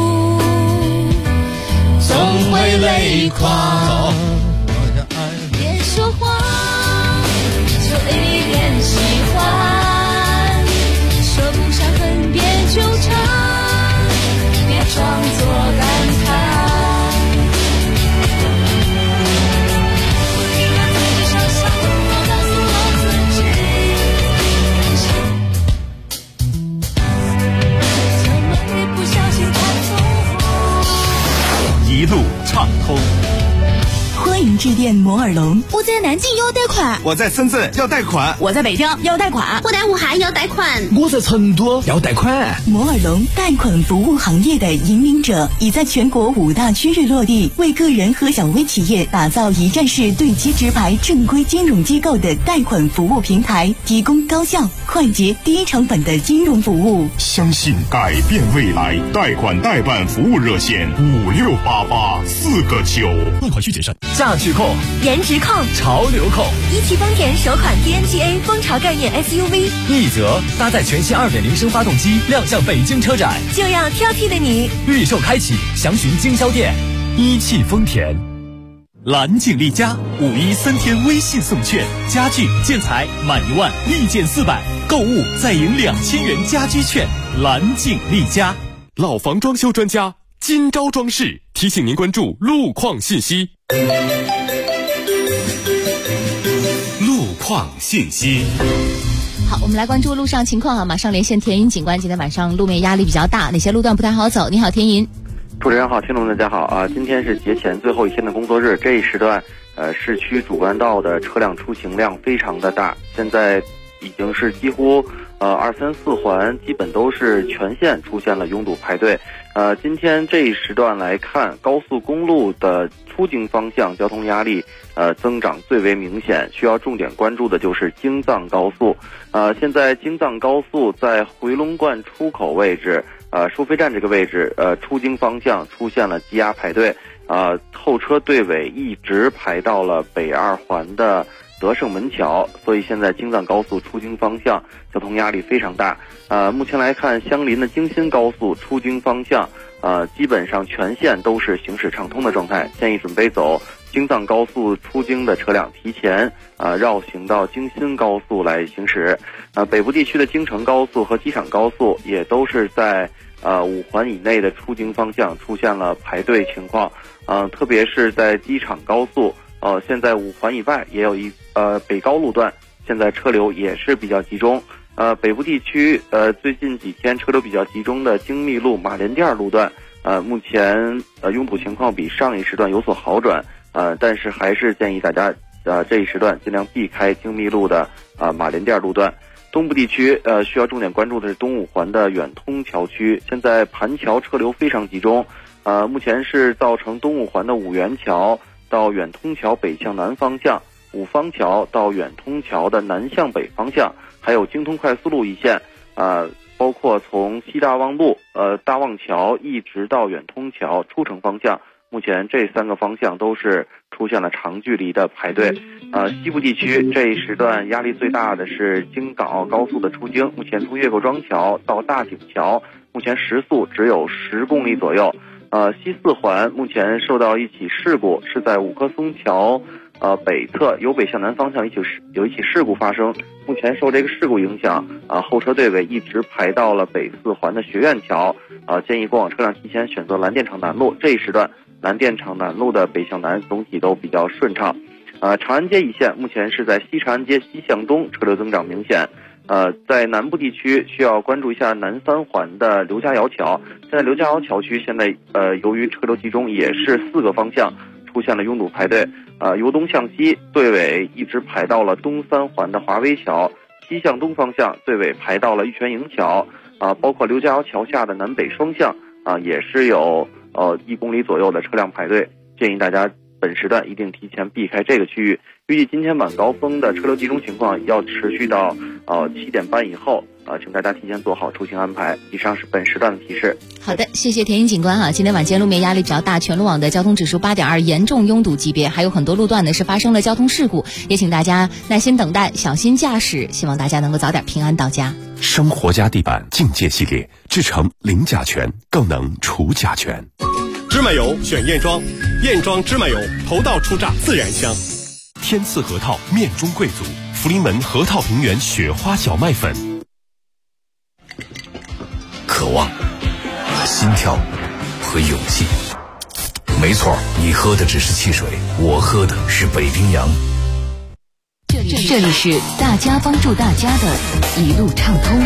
总会累垮。别说谎，就一点喜欢，说不上恨别纠缠，别装作感慨。 一路畅通。 欢迎致电摩尔龙。 我在南京要贷款， 我在深圳要贷款， 我在北京要贷款， 我在武汉要贷款， 我在成都要贷款。 摩尔龙贷款服务行业的引领者，已在全国5大区域落地，为个人和小微企业打造一站式对接直排正规金融机构的贷款服务平台，提供高效、快捷、低成本的金融服务。 相信改变未来，贷款代办服务热线5688-4个9。 贷款需谨慎。 价值控、 颜值控、 潮流控。 一汽丰田首款 TNGA 蜂巢概念 SUV， 奕泽搭载全新2.0升发动机亮相北京车展， 就让挑剔的你预售开启，详询经销店。一汽丰田。 蓝景丽家513天微信送券，家具建材满1万立减400，购物再赢2000元家居券。蓝景丽家， 老房装修专家金招装饰提醒您关注路况信息。路况信息。 好，我们来关注路上情况啊！马上连线田云警官。今天晚上路面压力比较大，哪些路段不太好走？你好，田云。 主持人好，听众大家好啊！今天是节前最后一天的工作日，这一时段市区主干道的车辆出行量非常的大，现在已经是几乎2、3、4环基本都是全线出现了拥堵排队。今天这一时段来看，高速公路的出京方向交通压力增长最为明显，需要重点关注的就是京藏高速。现在京藏高速在回龙观出口位置收费站这个位置出京方向出现了积压排队，后车队尾一直排到了北2环的德胜门桥，所以现在京藏高速出京方向交通压力非常大。目前来看，相邻的京新高速出京方向基本上全线都是行驶畅通的状态，建议准备走京藏高速出京的车辆提前绕行到京新高速来行驶。北部地区的京承高速和机场高速也都是在5环以内的出京方向出现了排队情况，特别是在机场高速，现在5环以外也有北高路段，现在车流也是比较集中。北部地区最近几天车流比较集中的京密路马连店路段，目前拥堵情况比上一时段有所好转，但是还是建议大家这一时段尽量避开京密路的马连店路段。东部地区需要重点关注的是东5环的远通桥区，现在盘桥车流非常集中，目前是造成东5环的五元桥到远通桥北向南方向，五方桥到远通桥的南向北方向，还有京通快速路一线，包括从西大望路大望桥一直到远通桥出城方向，目前这3个方向都是出现了长距离的排队。西部地区这一时段压力最大的是京港澳高速的出京，目前从岳各庄桥到大井桥，目前时速只有10公里左右。西4环目前受到一起事故，是在五棵松桥北侧由北向南方向有一起事故发生，目前受这个事故影响，后车队尾一直排到了北4环的学院桥，建议过往车辆提前选择蓝靛厂南路，这一时段蓝靛厂南路的北向南总体都比较顺畅。长安街一线目前是在西长安街西向东，车流增长明显。在南部地区需要关注一下南3环的刘家窑桥，现在刘家窑桥区现在由于车流集中，也是4个方向出现了拥堵排队。 由东向西，队尾一直排到了东三环的华威桥；西向东方向，队尾排到了玉泉营桥。包括刘家窑桥下的南北双向也是有1公里左右的车辆排队，建议大家本时段一定提前避开这个区域。预计今天晚高峰的车流集中情况要持续到7点半以后请大家提前做好出行安排。以上是本时段的提示。 好的，谢谢田英警官哈。今天晚间路面压力比较大，全路网的交通指数8.2，严重拥堵级别，还有很多路段呢是发生了交通事故，也请大家耐心等待，小心驾驶，希望大家能够早点平安到家。 生活家地板境界系列制成零甲醛，更能除甲醛。 芝麻油选燕庄，燕庄芝麻油头道出榨，自然香。 天赐核桃面中贵族，福临门核桃平原雪花小麦粉。 渴望、心跳和勇气。没错，你喝的只是汽水，我喝的是北冰洋。 这里是大家帮助大家的一路畅通。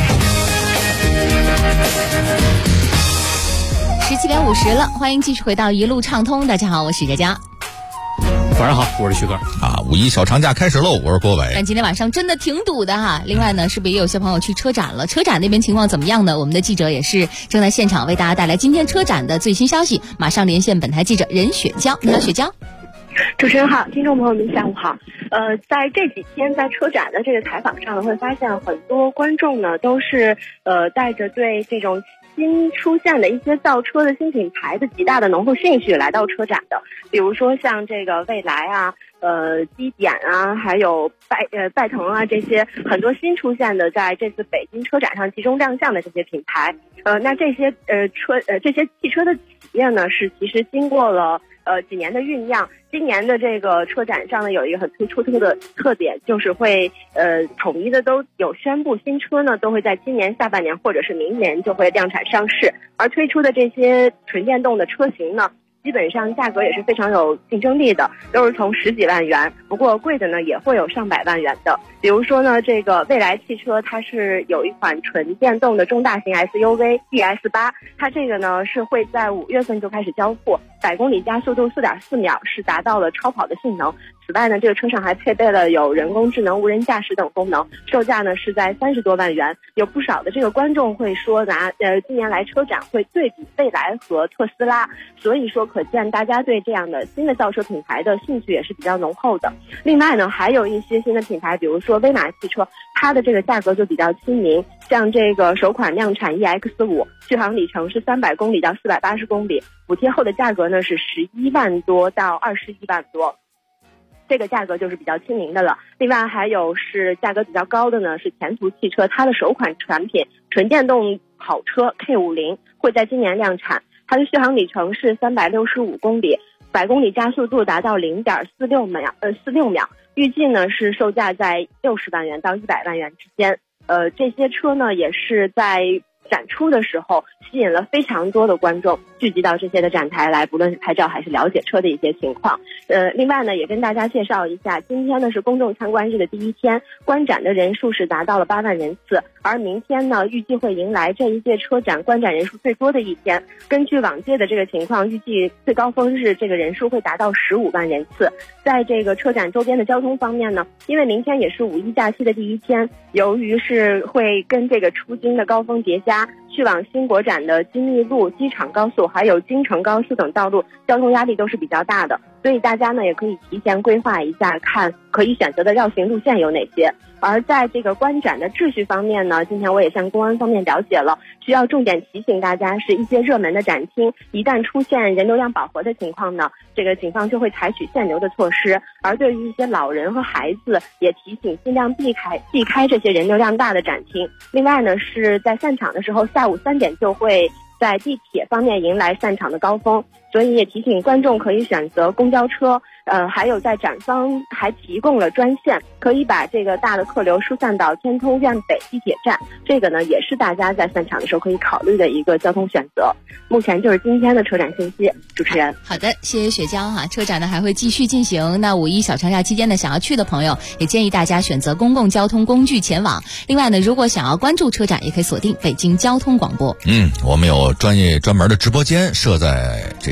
17点50了，欢迎继续回到一路畅通。大家好，我是佳佳。 晚上好，我是徐哥五一小长假开始喽，我是郭伟。 但今天晚上真的挺堵的哈。另外呢，是不是也有些朋友去车展了？车展那边情况怎么样呢？我们的记者也是正在现场为大家带来今天车展的最新消息。马上连线本台记者任雪娇。你好，雪娇。 主持人好，听众朋友们下午好。在这几天在车展的这个采访上呢，会发现很多观众呢都是带着对这种新出现的一些造车的新品牌的极大的浓厚兴趣来到车展的。比如说像这个蔚来啊、基点啊，还有拜腾啊，这些很多新出现的在这次北京车展上集中亮相的这些品牌。那这些这些汽车的企业呢，是其实经过了几年的酝酿。今年的这个车展上呢，有一个很突出的特点，就是会统一的都有宣布新车呢都会在今年下半年或者是明年就会量产上市，而推出的这些纯电动的车型呢，基本上价格也是非常有竞争力的，都是从10几万元，不过贵的呢也会有上百万元的。比如说呢，这个蔚来汽车它是有一款纯电动的中大型 SUV ES8， 它这个呢是会在5月份就开始交付，100公里加速度4.4秒，是达到了超跑的性能。此外呢，这个车上还配备了有人工智能、无人驾驶等功能，售价呢是在30多万元。有不少的这个观众会说今年来车展会对比蔚来和特斯拉，所以说可见大家对这样的新的造车品牌的兴趣也是比较浓厚的。另外呢，还有一些新的品牌，比如说威马汽车，它的这个价格就比较亲民，像这个首款量产 EX5， 续航里程是300公里到480公里，补贴后的价格呢是11万多到21万多。这个价格就是比较亲民的了。另外还有是价格比较高的呢，是前途汽车，它的首款产品纯电动跑车 K50 会在今年量产，它的续航里程是365公里，100公里加速度达到0.46秒，预计呢是售价在60万元到100万元之间。这些车呢也是在展出的时候吸引了非常多的观众聚集到这些的展台来，不论是拍照还是了解车的一些情况。另外呢，也跟大家介绍一下，今天呢是公众参观日的第一天，观展的人数是达到了8万人次，而明天呢预计会迎来这一届车展观展人数最多的一天。根据往届的这个情况，预计最高峰日这个人数会达到15万人次。在这个车展周边的交通方面呢，因为明天也是5一假期的第一天，由于是会跟这个出京的高峰叠加，去往新国展的金密路、机场高速还有京承高速等道路交通压力都是比较大的，所以大家呢也可以提前规划一下，看可以选择的绕行路线有哪些。而在这个观展的秩序方面呢，今天我也向公安方面了解了，需要重点提醒大家，是一些热门的展厅一旦出现人流量饱和的情况呢，这个警方就会采取限流的措施。而对于一些老人和孩子，也提醒尽量避开这些人流量大的展厅。另外呢，是在散场的时候，下午3点就会在地铁方面迎来散场的高峰，所以也提醒观众可以选择公交车。还有在展方还提供了专线，可以把这个大的客流疏散到天通苑北地铁站，这个呢也是大家在散场的时候可以考虑的一个交通选择。目前就是今天的车展信息，主持人。 好的，谢谢雪娇哈。车展呢还会继续进行，那5一小长假期间呢想要去的朋友，也建议大家选择公共交通工具前往。另外呢，如果想要关注车展，也可以锁定北京交通广播。 我们有专门的直播间设在这个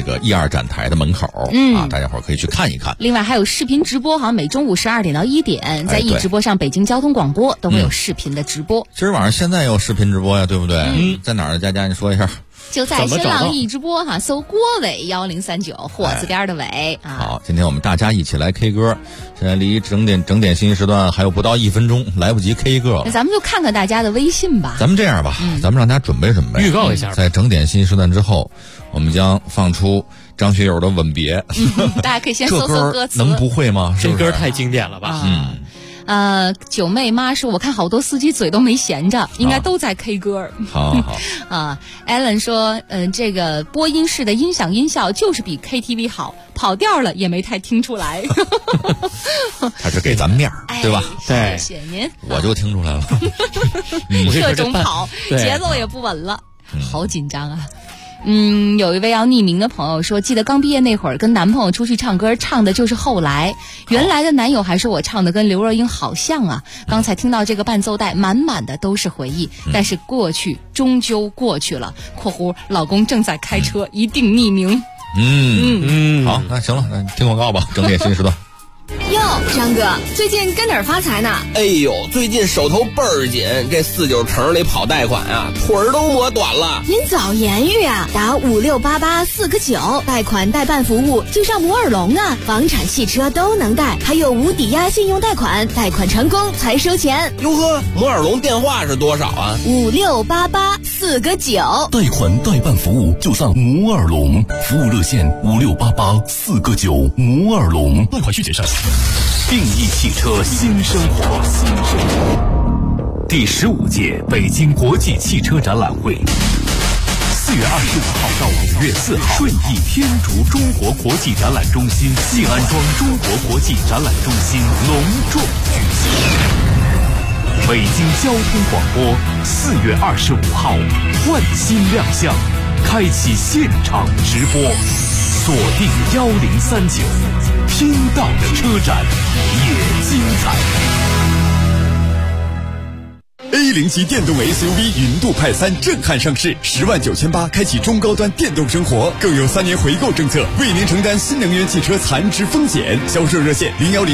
个1、2展台的门口，大家伙可以去看一看。 另外还有视频直播，好像每中午12点到1点，在直播上北京交通广播都会有视频的直播。 今儿晚上现在有视频直播呀，对不对？在哪儿？佳佳你说一下。 就在新浪易直播哈，搜郭伟1039火字边的伟啊。 好，今天我们大家一起来 K 歌，现在离整点新时段还有不到1分钟，来不及 K 歌了。 那咱们就看看大家的微信吧。 咱们这样吧，咱们让大家准备准备， 预告一下。 在整点新时段之后，我们将放出张学友的《吻别》， 大家可以先搜搜歌词。 能不会吗？ 这歌太经典了吧？ 九妹妈说，我看好多司机嘴都没闲着，应该都在 K 歌。 好 Allen 说，这个播音室的音响音效就是比 KTV 好，跑调了也没太听出来。 他是给咱面儿，对吧？ 谢谢您， 我就听出来了。 各种跑，节奏也不稳了，好紧张啊。有一位要匿名的朋友说，记得刚毕业那会儿跟男朋友出去唱歌，唱的就是后来，原来的男友还说我唱的跟刘若英好像啊。刚才听到这个伴奏带，满满的都是回忆，但是过去终究过去了。（括弧老公正在开车，一定匿名。） 好，那行了，那听广告吧，整点新时段。 哟，张哥，最近跟哪儿发财呢？ 哎呦，最近手头倍儿紧，这49城里跑贷款啊，腿儿都磨短了。 您早言语啊，打56884个9，贷款代办服务就上摩尔龙啊，房产、汽车都能贷，还有无抵押信用贷款，贷款成功才收钱。 哟呵，摩尔龙电话是多少啊 ？56884个9， 贷款代办服务就上摩尔龙，服务热线56884个9，摩尔龙，贷款需谨慎。 定义汽车新生活，第15届北京国际汽车展览会，4月25号到5月4号，顺义天竺中国国际展览中心静安庄中国国际展览中心隆重举行。北京交通广播4月25号换新亮相，开启现场直播，锁定1039，听到的车展也精彩。 A0级电动 SUV 云度派3震撼上市，10.98万开启中高端电动生活，更有3年回购政策，为您承担新能源汽车残值风险。销售热线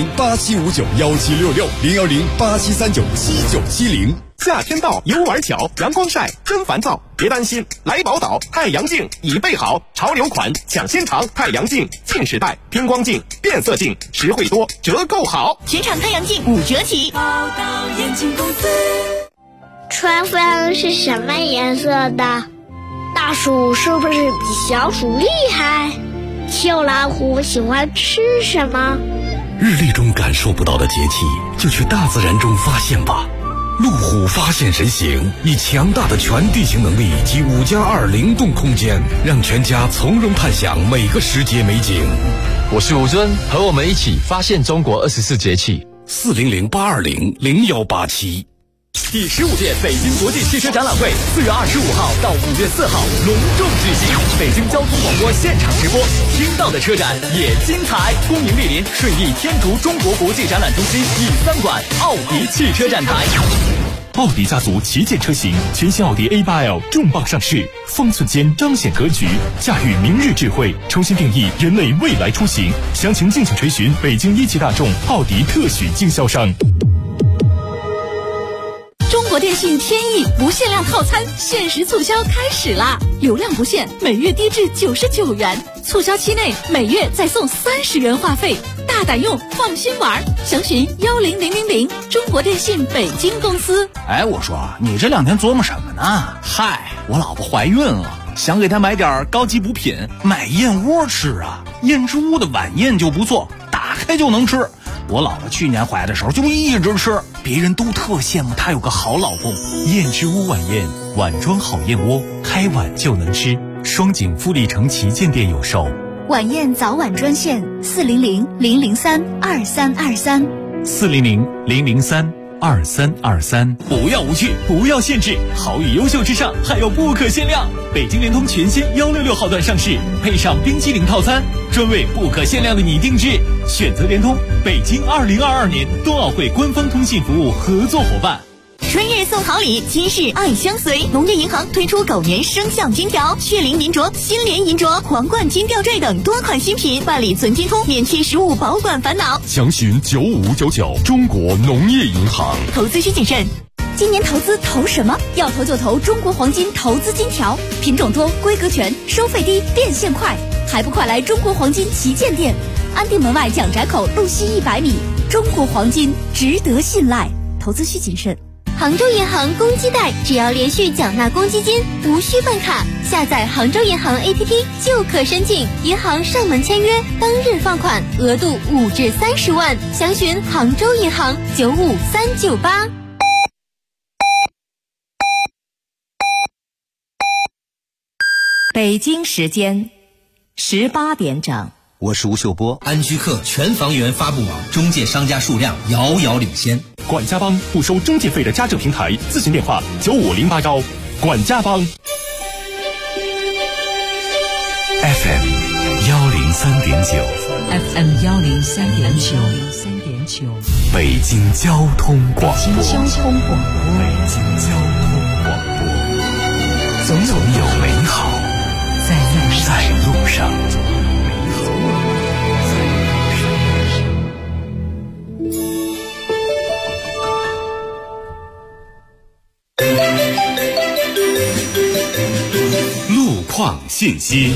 01087591766，01087397970。 夏天到，游玩巧，阳光晒，真烦躁。别担心，来宝岛太阳镜已备好，潮流款抢先尝，太阳镜近视带、偏光镜、变色镜，实惠多，折扣好， 全场太阳镜5折起。 宝岛眼镜公司。 春分是什么颜色的？大鼠是不是比小鼠厉害？秋老虎喜欢吃什么？ 日历中感受不到的节气，就去大自然中发现吧。路虎发现神行，以强大的全地形能力及5+2灵动空间，让全家从容探享每个时节美景。 我是吴尊，和我们一起发现中国24节气。 400-820-0187。 第15届北京国际汽车展览会4月25号到5月4号隆重举行，北京交通广播现场直播，听到的车展也精彩。恭迎莅临顺义天竺中国国际展览中心E3馆奥迪汽车展台。 奥迪家族旗舰车型全新奥迪 A8L 重磅上市，方寸间彰显格局，驾驭明日智慧，重新定义人类未来出行。详情敬请垂询北京一汽大众奥迪特许经销商。 中国电信天翼不限量套餐限时促销开始啦！流量不限，每月低至99元，促销期内每月再送30元话费，大胆用，放心玩。详询10000，中国电信北京公司。 哎，我说你这2天琢磨什么呢？嗨，我老婆怀孕了，想给她买点高级补品，买燕窝吃啊。燕之屋的晚宴就不错，打开就能吃。我老婆去年怀的时候就一直吃，别人都特羡慕她有个好老公。 燕之屋晚宴，碗装好燕窝，开碗就能吃。双井富力城旗舰店有售。 晚宴早晚专线400-003-2323 400-003-2323。不要无趣，不要限制，好与优秀之上还有不可限量。北京联通全新166号段上市，配上冰淇淋套餐，专为不可限量的你定制。选择联通，北京2022年冬奥会官方通信服务合作伙伴。 春日送好礼，今日爱相随。农业银行推出狗年生肖金条、血灵银镯、新莲银镯、皇冠金吊坠等多款新品，办理存金通，免去实物保管烦恼。 详询9599中国农业银行。 投资需谨慎。今年投资投什么？要投就投中国黄金投资金条，品种多，规格全，收费低，变现快，还不快来中国黄金旗舰店，安定门外蒋宅口路西100米。中国黄金值得信赖，投资需谨慎。 杭州银行公积贷，只要连续缴纳公积金，无需办卡，下载杭州银行 APP 就可申请，银行上门签约，当日放款，额度5至30万。详询杭州银行95398。 北京时间18点整。 我是吴秀波。 安居客全房源发布网中介商家数量遥遥领先。 管家帮不收中介费的家政平台，咨询电话9508管家帮。 FM 103.9 FM 103.9 北京交通广播。 北京交通广播， 总有美好在路上。路况信息。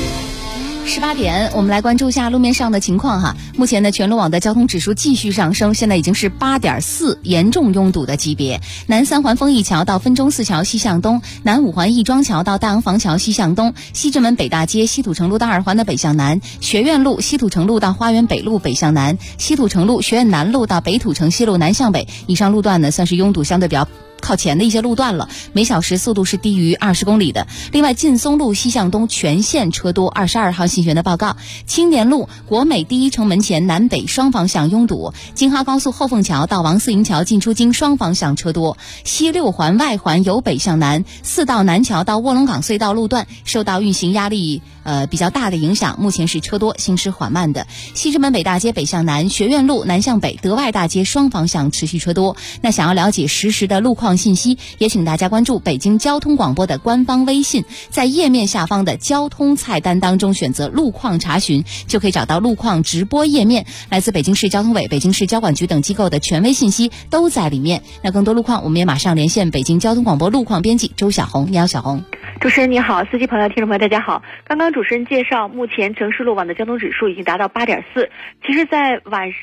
18点，我们来关注一下路面上的情况哈。目前呢，全路网的交通指数继续上升，现在已经是8.4，严重拥堵的级别。南三环丰益桥到分钟寺桥西向东，南五环亦庄桥到大洋房桥西向东，西直门北大街西土城路到2环的北向南，学院路西土城路到花园北路北向南，西土城路学院南路到北土城西路南向北。以上路段呢，算是拥堵相对比较靠前的一些路段了，每小时速度是低于20公里的。另外，劲松路西向东全线车多，22号信学的报告。青年路国美第一城门前南北双方向拥堵，京哈高速后凤桥到王四营桥进出京双方向车多。西6环外环由北向南，4道南桥到卧龙岗隧道路段受到运行压力比较大的影响，目前是车多，行驶缓慢的。西直门北大街北向南，学院路南向北，德外大街双方向持续车多。那想要了解实时的路况信息，也请大家关注北京交通广播的官方微信，在页面下方的交通菜单当中选择路况查询，就可以找到路况直播页面。来自北京市交通委、北京市交管局等机构的权威信息都在里面。那更多路况，我们也马上连线北京交通广播路况编辑周小红。你好，小红。 主持人你好，司机朋友、听众朋友大家好。刚刚主持人介绍，目前城市路网的交通指数已经达到8.4，其实是在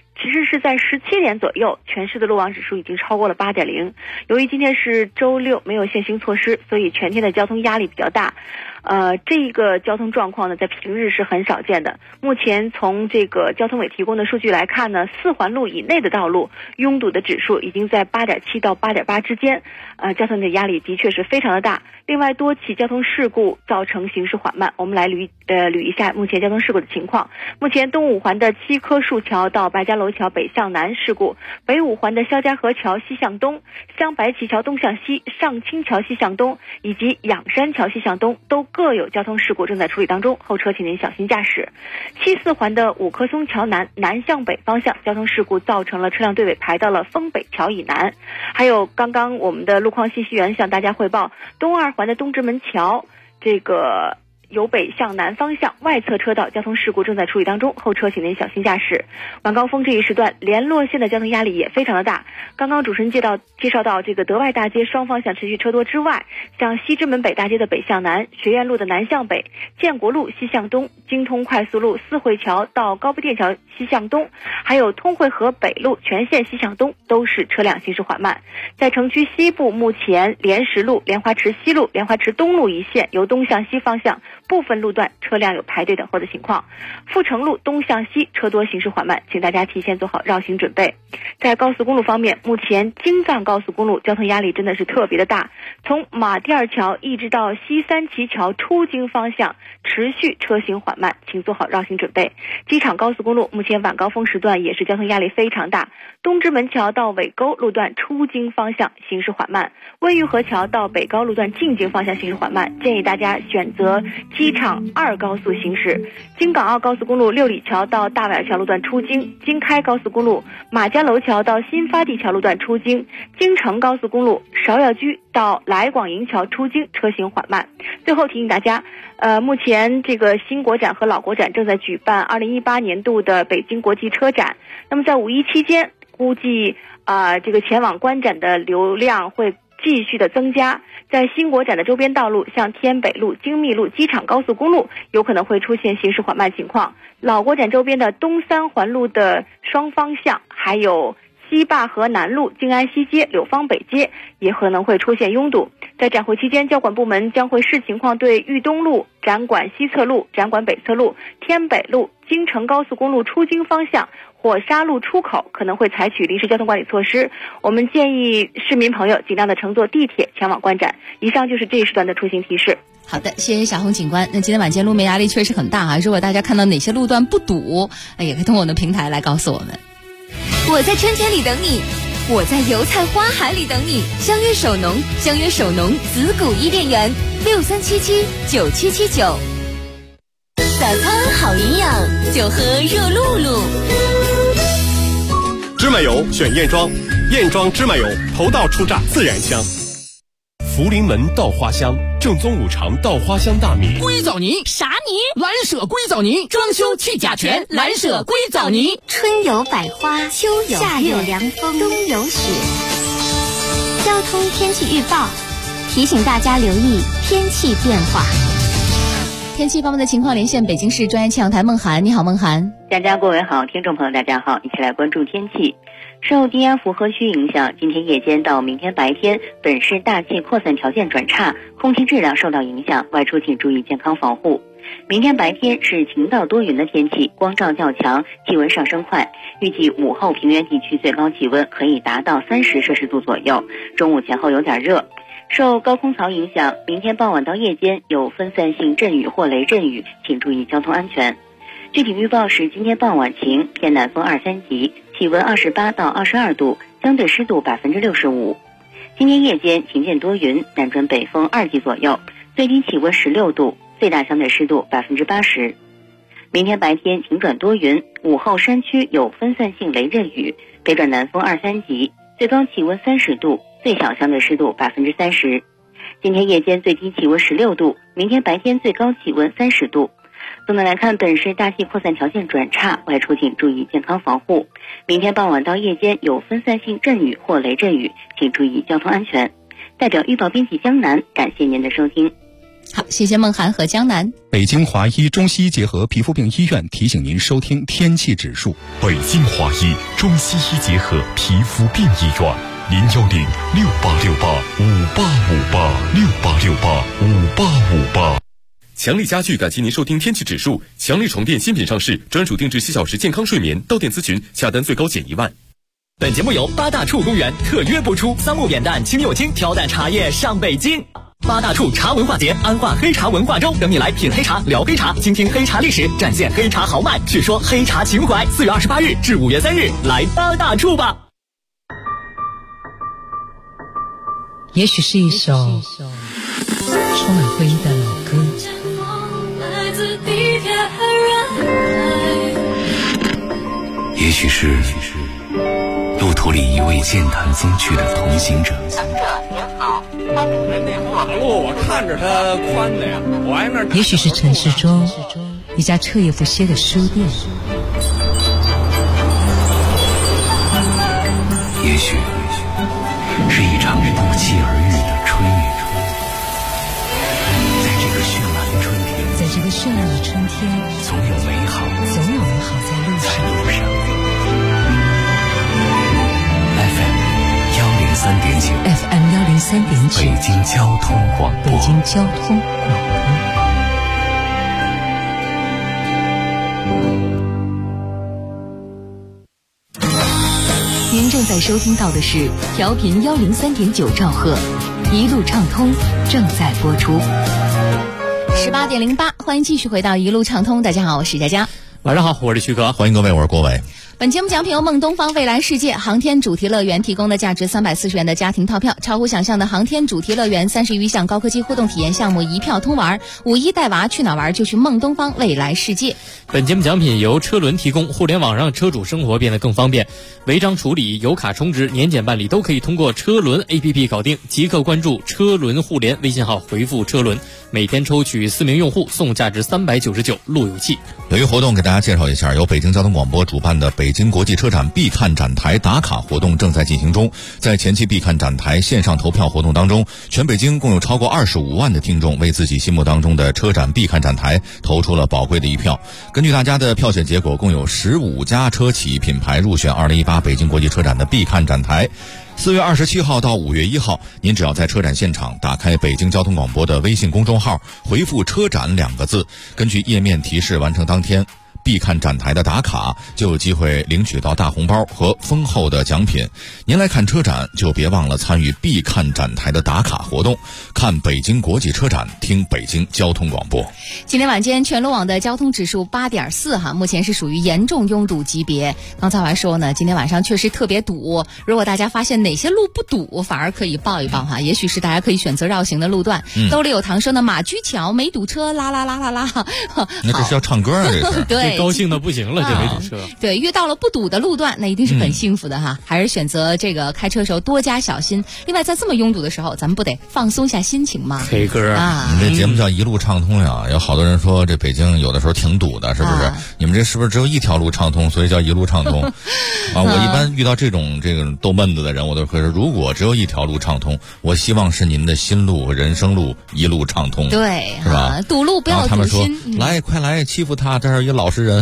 17点左右，全市的路网指数已经超过了8.0。由于今天是周六，没有限行措施，所以全天的交通压力比较大。这个交通状况呢，在平日是很少见的。目前从这个交通委提供的数据来看呢，4环路以内的道路拥堵的指数已经在8.7到8.8之间，交通的压力的确是非常的大。另外，多起交通事故造成行驶缓慢。我们来捋一下目前交通事故的情况。目前东五环的7棵树桥到白家楼桥北向南事故，北五环的肖家河桥西向东、湘白旗桥东向西、上清桥西向东以及仰山桥西向东都各有交通事故正在处理当中，后车请您小心驾驶。西四环的五棵松桥南南向北方向交通事故造成了车辆队尾排到了丰北桥以南。还有刚刚我们的路况信息员向大家汇报，东二环的东直门桥这个由北向南方向外侧车道交通事故正在处理当中，后车请您小心驾驶。晚高峰这一时段联络线的交通压力也非常的大。刚刚主持人介绍到这个德外大街双方向持续车多之外，像西直门北大街的北向南、学院路的南向北、建国路西向东、京通快速路四惠桥到高碑店桥西向东，还有通惠河北路全线西向东都是车辆行驶缓慢。在城区西部，目前莲石路、莲花池西路、莲花池东路一线由东向西方向部分路段车辆有排队等候的情况。阜成路东向西车多，行驶缓慢，请大家提前做好绕行准备。在高速公路方面，目前京藏高速公路交通压力真的是特别的大，从马甸桥一直到西三旗桥出京方向持续车行缓慢，请做好绕行准备。机场高速公路目前晚高峰时段也是交通压力非常大，东直门桥到尾沟路段出京方向行驶缓慢，温榆河桥到北高路段进京方向行驶缓慢，建议大家选择机场2高速行驶，京港澳高速公路六里桥到大崴桥路段出京，京开高速公路马家楼桥到新发地桥路段出京，京承高速公路芍药居到来广营桥出京车行缓慢。最后提醒大家，目前这个新国展和老国展正在举办2018年度的北京国际车展。那么在五一期间，估计这个前往观展的流量会继续的增加。在新国展的周边道路，像天北路、京密路、机场高速公路有可能会出现行驶缓慢情况。老国展周边的东三环路的双方向，还有西坝河南路、静安西街、柳芳北街也可能会出现拥堵。在展会期间，交管部门将会视情况对豫东路、展馆西侧路、展馆北侧路、天北路、京承高速公路出京方向、火沙路出口可能会采取临时交通管理措施。我们建议市民朋友尽量的乘坐地铁前往观展。以上就是这一时段的出行提示。 好的，谢谢小红警官。那今天晚间路面压力确实很大啊，如果大家看到哪些路段不堵，也可以通过我们的平台来告诉我们。 我在春天里等你，我在油菜花海里等你。相约首农，相约首农紫谷伊甸园，63779779。早餐好营养，就喝热露露。 芝麻油选燕庄，燕庄芝麻油头道初榨自然香。福临门稻花香，正宗五常稻花香大米。 硅藻泥啥泥？蓝舍硅藻泥，装修去甲醛，蓝舍硅藻泥。 春有百花，秋有夏有凉风，冬有雪。交通天气预报提醒大家留意天气变化。 天气方面的情况，连线北京市专业气象台孟涵。你好，孟涵。 大家各位好，听众朋友大家好，一起来关注天气。受低压符合区影响，今天夜间到明天白天，本市大气扩散条件转差，空气质量受到影响，外出请注意健康防护。明天白天是晴到多云的天气，光照较强，气温上升快，预计午后平原地区最高气温可以达到30摄氏度左右，中午前后有点热。受高空槽影响，明天傍晚到夜间有分散性阵雨或雷阵雨，请注意交通安全。具体预报是今天傍晚晴，偏南风2、3级，气温28到22度，相对湿度65%。今天夜间晴间多云，南转北风2级左右，最低气温16度，最大相对湿度80%。明天白天晴转多云，午后山区有分散性雷阵雨，北转南风2、3级，最高气温30度，最小相对湿度30%。今天夜间最低气温16度，明天白天最高气温30度。总的来看，本市大气扩散条件转差，外出请注意健康防护。明天傍晚到夜间有分散性阵雨或雷阵雨，请注意交通安全。代表预报编辑江南，感谢您的收听。 好，谢谢孟涵和江南。 北京华医中西结合皮肤病医院提醒您收听天气指数。 北京华医中西医结合皮肤病医院，010-6868-5858，6868-5858。强力家具感谢您收听天气指数。强力床垫新品上市，专属定制7小时健康睡眠，到店咨询，下单最高减1万。 本节目由八大处公园特约播出，3木扁担清又轻，挑担茶叶上北京。八大处茶文化节，安化黑茶文化周，等你来品黑茶，聊黑茶，倾听黑茶历史，展现黑茶豪迈，叙说黑茶情怀。4月28日至5月3日，来八大处吧。 也许是一首充满回忆的老歌， 也许是路途里一位健谈风趣的同行者。 人那马路我看着它宽的呀，我挨那儿。 也许是城市中一家彻夜不歇的书店， 也许是一场不期而遇的春雨。在这个绚烂的春天，总有美好在路上。FM 103.9，北京交通广播。 您正在收听到的是调频103.9兆赫，一路畅通正在播出。 18:08，欢迎继续回到一路畅通。大家好，我是佳佳。 晚上好，我是徐哥， 欢迎各位，我是郭伟。 本节目奖品由梦东方未来世界航天主题乐园提供的价值340元的家庭套票，超乎想象的航天主题乐园30余项高科技互动体验项目一票通玩，5·1带娃去哪玩就去梦东方未来世界。 本节目奖品由车轮提供，互联网让车主生活变得更方便，违章处理、油卡充值、年检办理都可以通过车轮 APP 搞定，即刻关注车轮互联微信号，回复车轮，每天抽取4名用户送价值399路由器。 有一个活动给大家介绍一下，由北京交通广播主办的北京国际车展必看展台打卡活动正在进行中。在前期必看展台线上投票活动当中，全北京共有超过25万的听众为自己心目当中的车展必看展台投出了宝贵的一票。根据大家的票选结果，共有15家车企品牌入选2018北京国际车展的必看展台。4月27号到5月1号，您只要在车展现场打开北京交通广播的微信公众号，回复车展2个字，根据页面提示完成当天必看展台的打卡，就有机会领取到大红包和丰厚的奖品。您来看车展，就别忘了参与必看展台的打卡活动，看北京国际车展，听北京交通广播。 今天晚间全路网的交通指数8.4哈，目前是属于严重拥堵级别。刚才我还说呢，今天晚上确实特别堵，如果大家发现哪些路不堵，反而可以报一报哈，也许是大家可以选择绕行的路段。兜里有糖说呢，马驹桥没堵车，啦啦啦啦啦。 那这是要唱歌啊，这是。 对， 高兴的不行了，这没堵车。 对，遇到了不堵的路段，那一定是很幸福的哈。还是选择这个开车时候多加小心。另外，在这么拥堵的时候，咱们不得放松下心情吗 ？K 歌啊！ 你这节目叫一路畅通呀，有好多人说这北京有的时候挺堵的，是不是？你们这是不是只有一条路畅通，所以叫一路畅通？啊，我一般遇到这个逗闷子的人，我都会说，如果只有一条路畅通，我希望是您的心路和人生路一路畅通， 对， 是吧？ 堵路不要堵心。 他们说，来，快来欺负他，这儿一老实人。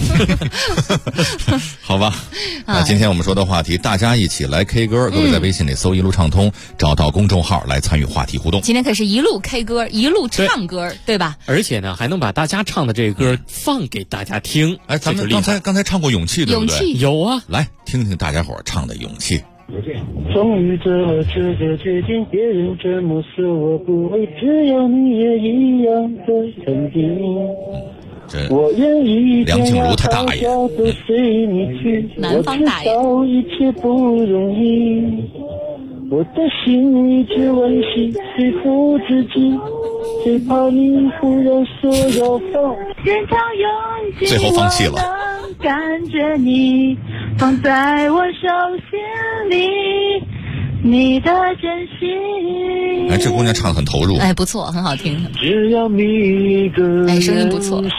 好吧，那今天我们说的话题，大家一起来 K 歌，各位在微信里搜一路畅通，找到公众号来参与话题互动。 今天可是一路 K 歌，一路唱歌，对吧？ 而且呢，还能把大家唱的这个歌放给大家听。 哎，咱们刚才唱过勇气，对不对？ 勇气有啊， 来听听大家伙唱的勇气。 终于做了这个决定，别人怎么说我不会，只要你也一样的肯定。我愿意梁静茹她大爷， 南方大爷。 我知道一切不容易，我的心一直温习说服自己，最怕你忽然说要放， 最后放弃了。 感觉你放在我手心里，你的真心。 哎，这姑娘唱得很投入。 哎，不错，很好听。 只要你一个人， 哎，声音不错，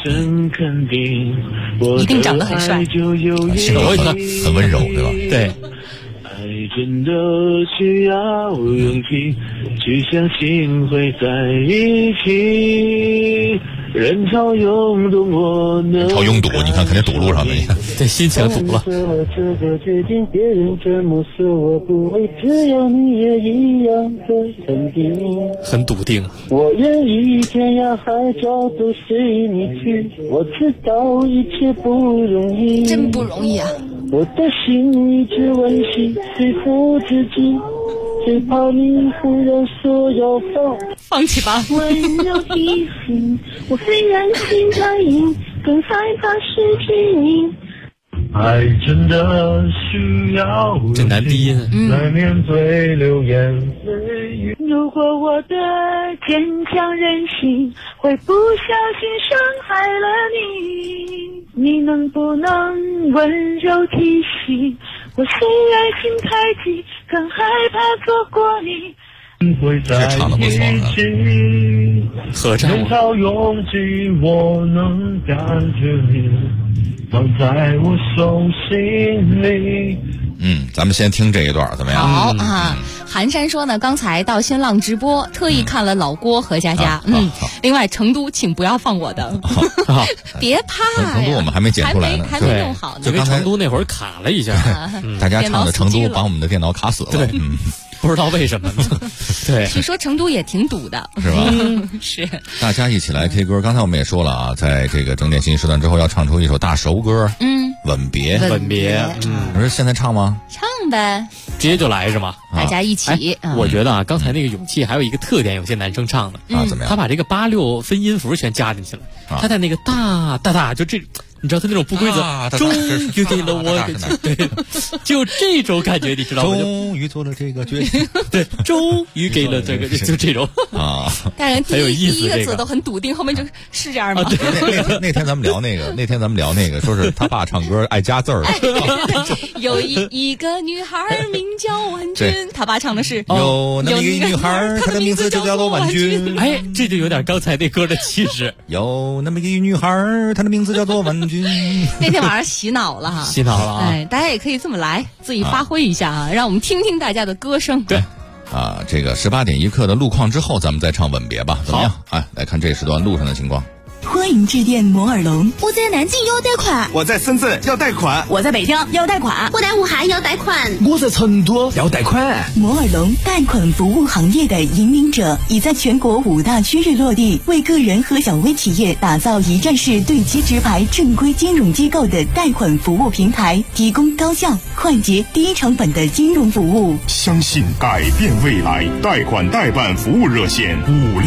一定长得很帅， 性格很温柔，对吧？ 对。 爱真的需要勇气，去相信会在一起。人潮拥堵，我能人潮拥堵，你看肯定堵路上的，你看这心情堵了。 这个决定，别人怎么说我不会，只要你也一样的肯定。 很笃定。 我愿意天涯海角都随你去，我知道一切不容易， 真不容易啊！ 我的心一直温习说服自己，最怕你忽然说要放弃吧。 温柔提醒我，虽然心在硬，更害怕失去你。爱真的需要这难低音， 来面对流言蜚语。如果我的坚强任性会不小心伤害了你，你能不能温柔提醒我，虽然心太急，更害怕错过你。 这唱得不错啊， 合唱人潮拥挤，我能感觉你放在我手心里。 咱们先听这一段怎么样？ 好啊，寒山说呢，刚才到新浪直播，特意看了老郭和佳佳。另外成都请不要放我的，别怕呀， 成都我们还没剪出来呢， 还没弄好呢。 就刚才成都那会儿卡了一下， 大家唱的成都把我们的电脑卡死了。 对，不知道为什么呢？对， 据说成都也挺堵的， 是吧？ 是。 大家一起来 K 歌，刚才我们也说了啊，在这个整点信息时段之后要唱出一首大熟歌，吻别。我说现在唱吗？ 唱呗， 直接就来是吗？ 大家一起。 我觉得啊，刚才那个勇气还有一个特点，有些男生唱的怎么样？ 他把这个8/6分音符全加进去了，他在那个大大大就这你知道他那种不规则，终于给了我对，就这种感觉，你知道吗？ 终于做了这个决定， 对，终于给了这个，就这种啊， 当然很有意思， 第一个字都很笃定，后面就是这样吗？ 那天咱们聊那个，说是他爸唱歌爱加字儿。 有一个女孩名叫婉君，他爸唱的是有那么一个女孩，她的名字就叫做婉君。 哎，这就有点刚才那歌的气势。 有那么一个女孩，她的名字叫做婉君。 那天晚上洗脑了哈， 洗脑了啊！ 哎，大家也可以这么来，自己发挥一下啊，让我们听听大家的歌声。 对。 啊，这个18点一刻的路况之后，咱们再唱吻别吧，怎么样？哎，来看这时段路上的情况。 欢迎致电摩尔龙。 我在南京要贷款， 我在深圳要贷款， 我在北京要贷款， 我在武汉要贷款， 我在成都要贷款。 摩尔龙贷款服务行业的引领者，已在全国5大区域落地，为个人和小微企业打造一站式对接直排正规金融机构的贷款服务平台，提供高效、快捷、低成本的金融服务。 相信改变未来，贷款代办服务热线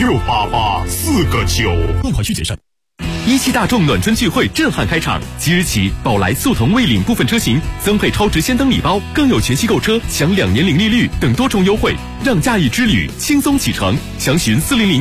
5688-4个9， 贷款需谨慎。17大众暖春聚会震撼开场，即日起，宝来速腾蔚领部分车型增配超值先登礼包，更有全系购车享2年零利率等多重优惠，让假日之旅轻松启程。详询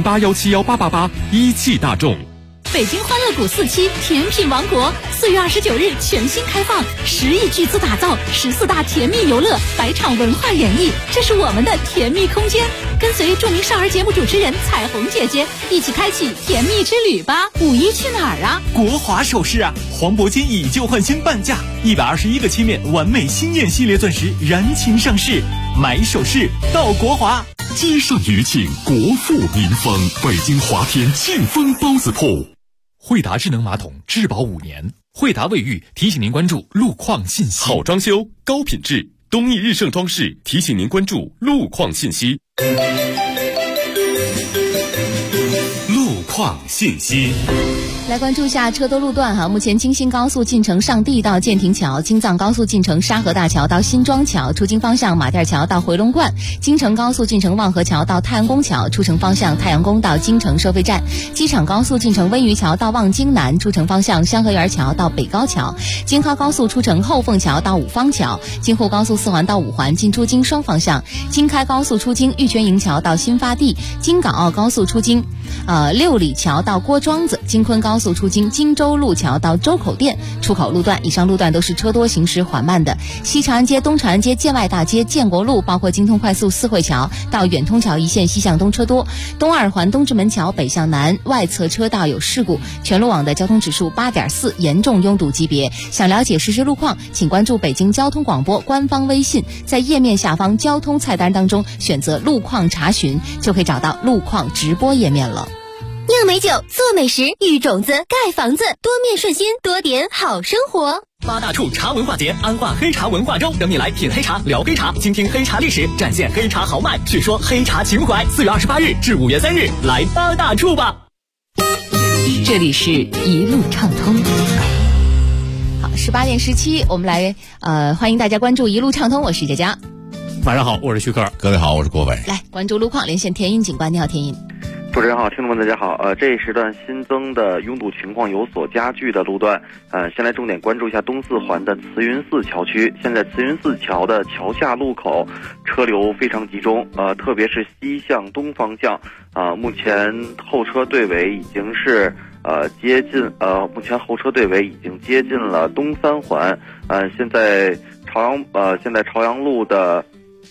4008171888。17大众。 北京欢乐谷4期甜品王国4月29日全新开放，10亿巨资打造14大甜蜜游乐，100场文化演绎，这是我们的甜蜜空间。跟随著名少儿节目主持人彩虹姐姐一起开启甜蜜之旅吧！5一去哪儿啊？ 国华首饰啊，黄铂金以旧换新半价，121个漆面完美新艳系列钻石燃情上市，买首饰到国华。 接上余庆，国富民丰，北京华天庆丰包子铺。 惠达智能马桶质保5年，惠达卫浴提醒您关注路况信息。 好装修，高品质，东义日盛装饰提醒您关注路况信息。路况信息。 来关注一下车多路段哈，目前京新高速进城上地到建亭桥，京藏高速进城沙河大桥到新庄桥，出京方向马甸桥到回龙观，京承高速进城望河桥到太阳宫桥，出城方向太阳宫到京城收费站，机场高速进城温榆桥到望京南，出城方向香河园桥到北高桥，京哈高速出城后凤桥到五方桥，京沪高速4环到5环进出京双方向，京开高速出京玉泉营桥到新发地，京港澳高速出京六里桥到郭庄子，京昆高速出京荆州路桥到周口店，出口路段以上路段都是车多行驶缓慢的。西长安街、东长安街、建外大街、建国路，包括京通快速4惠桥到远通桥一线西向东车多，东2环东直门桥北向南外侧车道有事故，全路网的交通指数8.4，严重拥堵级别。想了解实时路况，请关注北京交通广播官方微信，在页面下方交通菜单当中选择路况查询，就可以找到路况直播页面了。 酿美酒，做美食，育种子，盖房子，多面顺心，多点好生活。 8大处茶文化节，安化黑茶文化周，等你来品黑茶，聊黑茶，倾听黑茶历史，展现黑茶豪迈，叙说黑茶情怀。4月28日至5月3日，来8大处吧。 这里是一路畅通。好，18点17，我们来欢迎大家关注一路畅通，我是佳佳。 晚上好，我是徐克。 各位好，我是郭伟。 来关注路况，连线田英警官，你好，田英。 主持人好，听众们大家好。这一时段新增的拥堵情况有所加剧的路段，先来重点关注一下东4环的慈云寺桥区。现在慈云寺桥的桥下路口车流非常集中，特别是西向东方向，目前后车队尾已经是目前后车队尾已经接近了东3环。现在朝阳路的。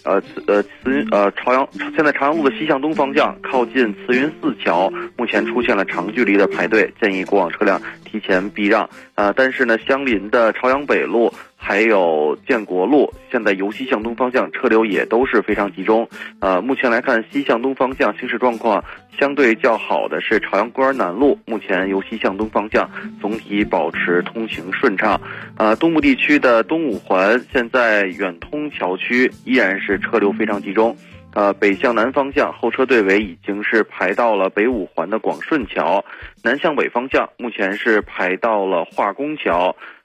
现在朝阳路的西向东方向靠近慈云寺桥，目前出现了长距离的排队，建议过往车辆提前避让。但是呢，相邻的朝阳北路还有建国路，现在由西向东方向车流也都是非常集中。目前来看，西向东方向行驶状况相对较好的是朝阳公园南路，目前由西向东方向总体保持通行顺畅。东部地区的东5环现在远通桥区依然是车流非常集中。北向南方向后车队尾已经是排到了北5环的广顺桥，南向北方向目前是排到了化工桥。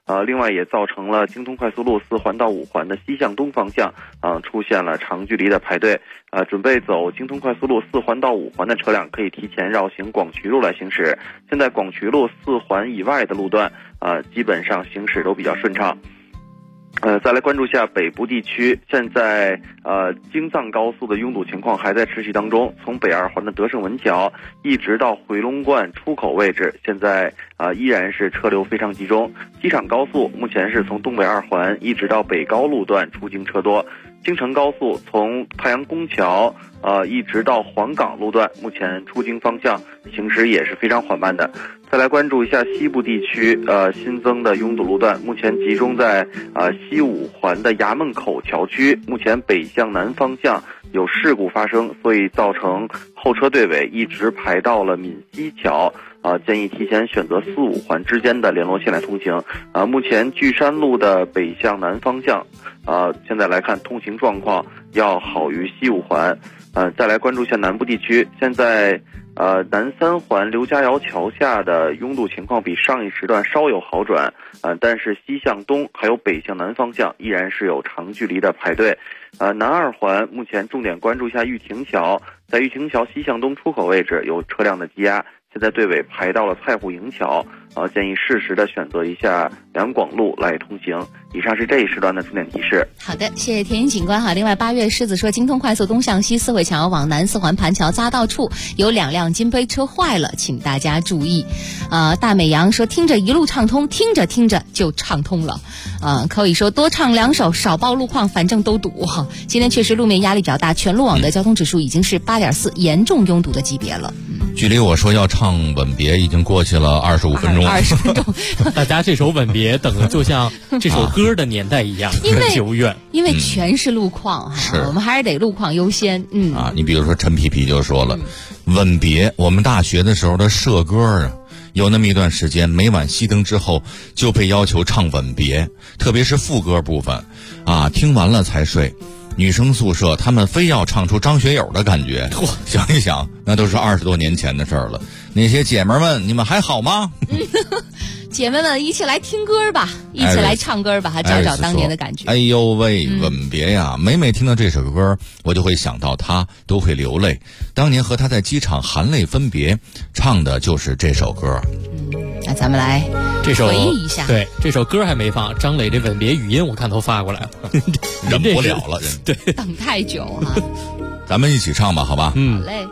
另外也造成了京通快速路4环到5环的西向东方向出现了长距离的排队。准备走京通快速路4环到5环的车辆可以提前绕行广渠路来行驶。现在广渠路4环以外的路段基本上行驶都比较顺畅。再来关注一下北部地区，现在京藏高速的拥堵情况还在持续当中，从北2环的德胜文桥一直到回龙观出口位置，现在依然是车流非常集中。机场高速目前是从东北2环一直到北高路段出京车多。京承高速从太阳宫桥一直到黄岗路段，目前出京方向行驶也是非常缓慢的。再来关注一下西部地区新增的拥堵路段，目前集中在西5环的衙门口桥区，目前北向南方向有事故发生，所以造成后车队尾一直排到了闽西桥。建议提前选择4、5环之间的联络线来通行。目前巨山路的北向南方向，现在来看通行状况要好于西5环。再来关注一下南部地区，现在南3环刘家窑桥下的拥堵情况比上一时段稍有好转，但是西向东还有北向南方向依然是有长距离的排队。南2环目前重点关注一下玉亭桥，在玉亭桥西向东出口位置有车辆的积压，现在队尾排到了菜户营桥，建议适时的选择一下两广路来通行。以上是这一时段的重点提示。 好的，谢谢田云警官哈。另外，8月狮子说，京通快速东向西4惠桥往南4环盘桥匝道处有2辆金杯车坏了，请大家注意。大美阳说，听着一路畅通，听着听着就畅通了。可以说多唱2首，少报路况，反正都堵。今天确实路面压力比较大，全路网的交通指数已经是8.4，严重拥堵的级别了。 距离我说要唱吻别已经过去了25分钟。 20分钟， 大家这首吻别等的就像这首歌的年代一样久远， 因为全是路况我们还是得路况优先。 你比如说陈皮皮就说了，吻别，我们大学的时候的社歌有那么一段时间，每晚熄灯之后就被要求唱吻别，特别是副歌部分听完了才睡。女生宿舍他们非要唱出张学友的感觉，想一想那都是20多年前的事儿了。那些姐妹们，你们还好吗？ 姐妹们，一起来听歌吧，一起来唱歌吧，找找当年的感觉。 哎呦喂，吻别呀！每听到这首歌，我就会想到他，都会流泪。当年和他在机场含泪分别，唱的就是这首歌。 那咱们来回忆一下。 对，这首歌还没放，张磊这吻别语音我看都发过来了， 忍不了了， 对， 等太久咱们一起唱吧，好吧？ 好嘞。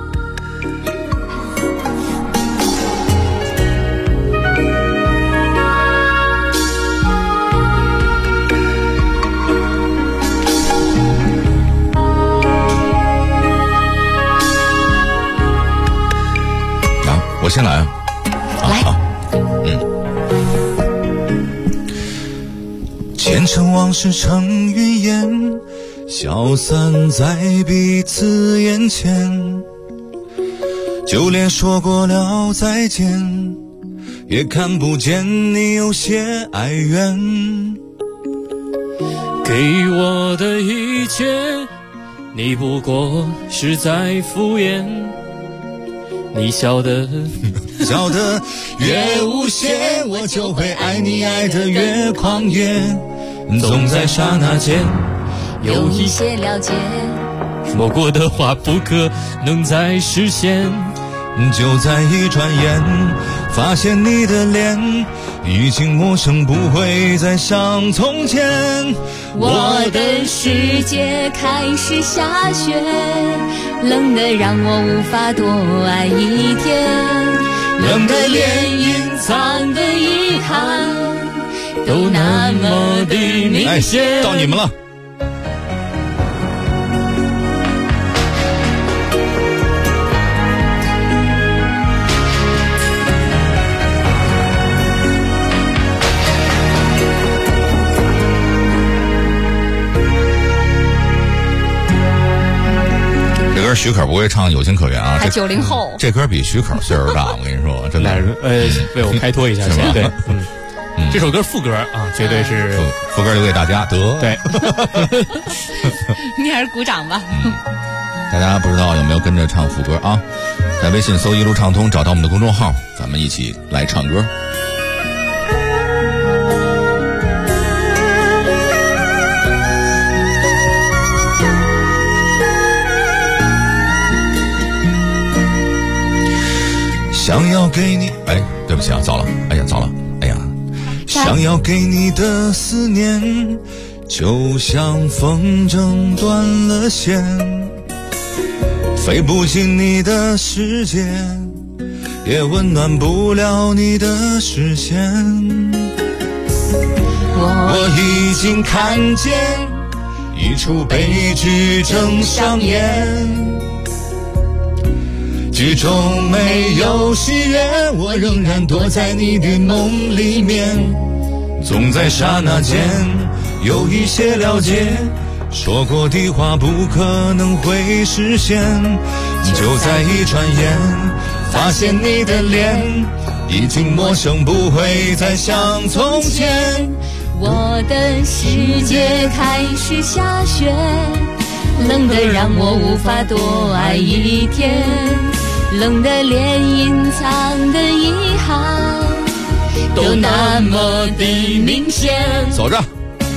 我先来来。 前尘往事成云烟，消散在彼此眼前。就连说过了再见，也看不见你有些哀怨。 给我的一切，你不过是在敷衍。你笑得越无邪，我就会爱你爱得越狂野。总在刹那间有一些了解， 说过的话不可能再实现。 就在一转眼，发现你的脸已经陌生，不会再像从前。 我的世界开始下雪，冷得让我无法多爱一天，冷得连隐藏的遗憾都那么的明显。 到你们了。这歌许可不会唱，有情可原啊！ 他90后， 这歌比许可岁数大，我跟你说，真的。 为我开脱一下先。对，这首歌副歌绝对是副歌留给大家。得， 对， 你还是鼓掌吧。 大家不知道有没有跟着唱副歌啊？在微信搜一路畅通，找到我们的公众号，咱们一起来唱歌。 想要给你，哎，对不起啊，糟了，哎呀，糟了，哎呀，想要给你的思念，就像风筝断了线，飞不进你的世界，也温暖不了你的视线。我已经看见一出悲剧正上演，剧中没有喜悦，我仍然躲在你的梦里面，总在刹那间有一些了解，说过的话不可能会实现，就在一转眼发现你的脸已经陌生，不会再像从前。 我的世界开始下雪，冷得让我无法多爱一天，冷的连隐藏的遗憾都那么的明显。 走着。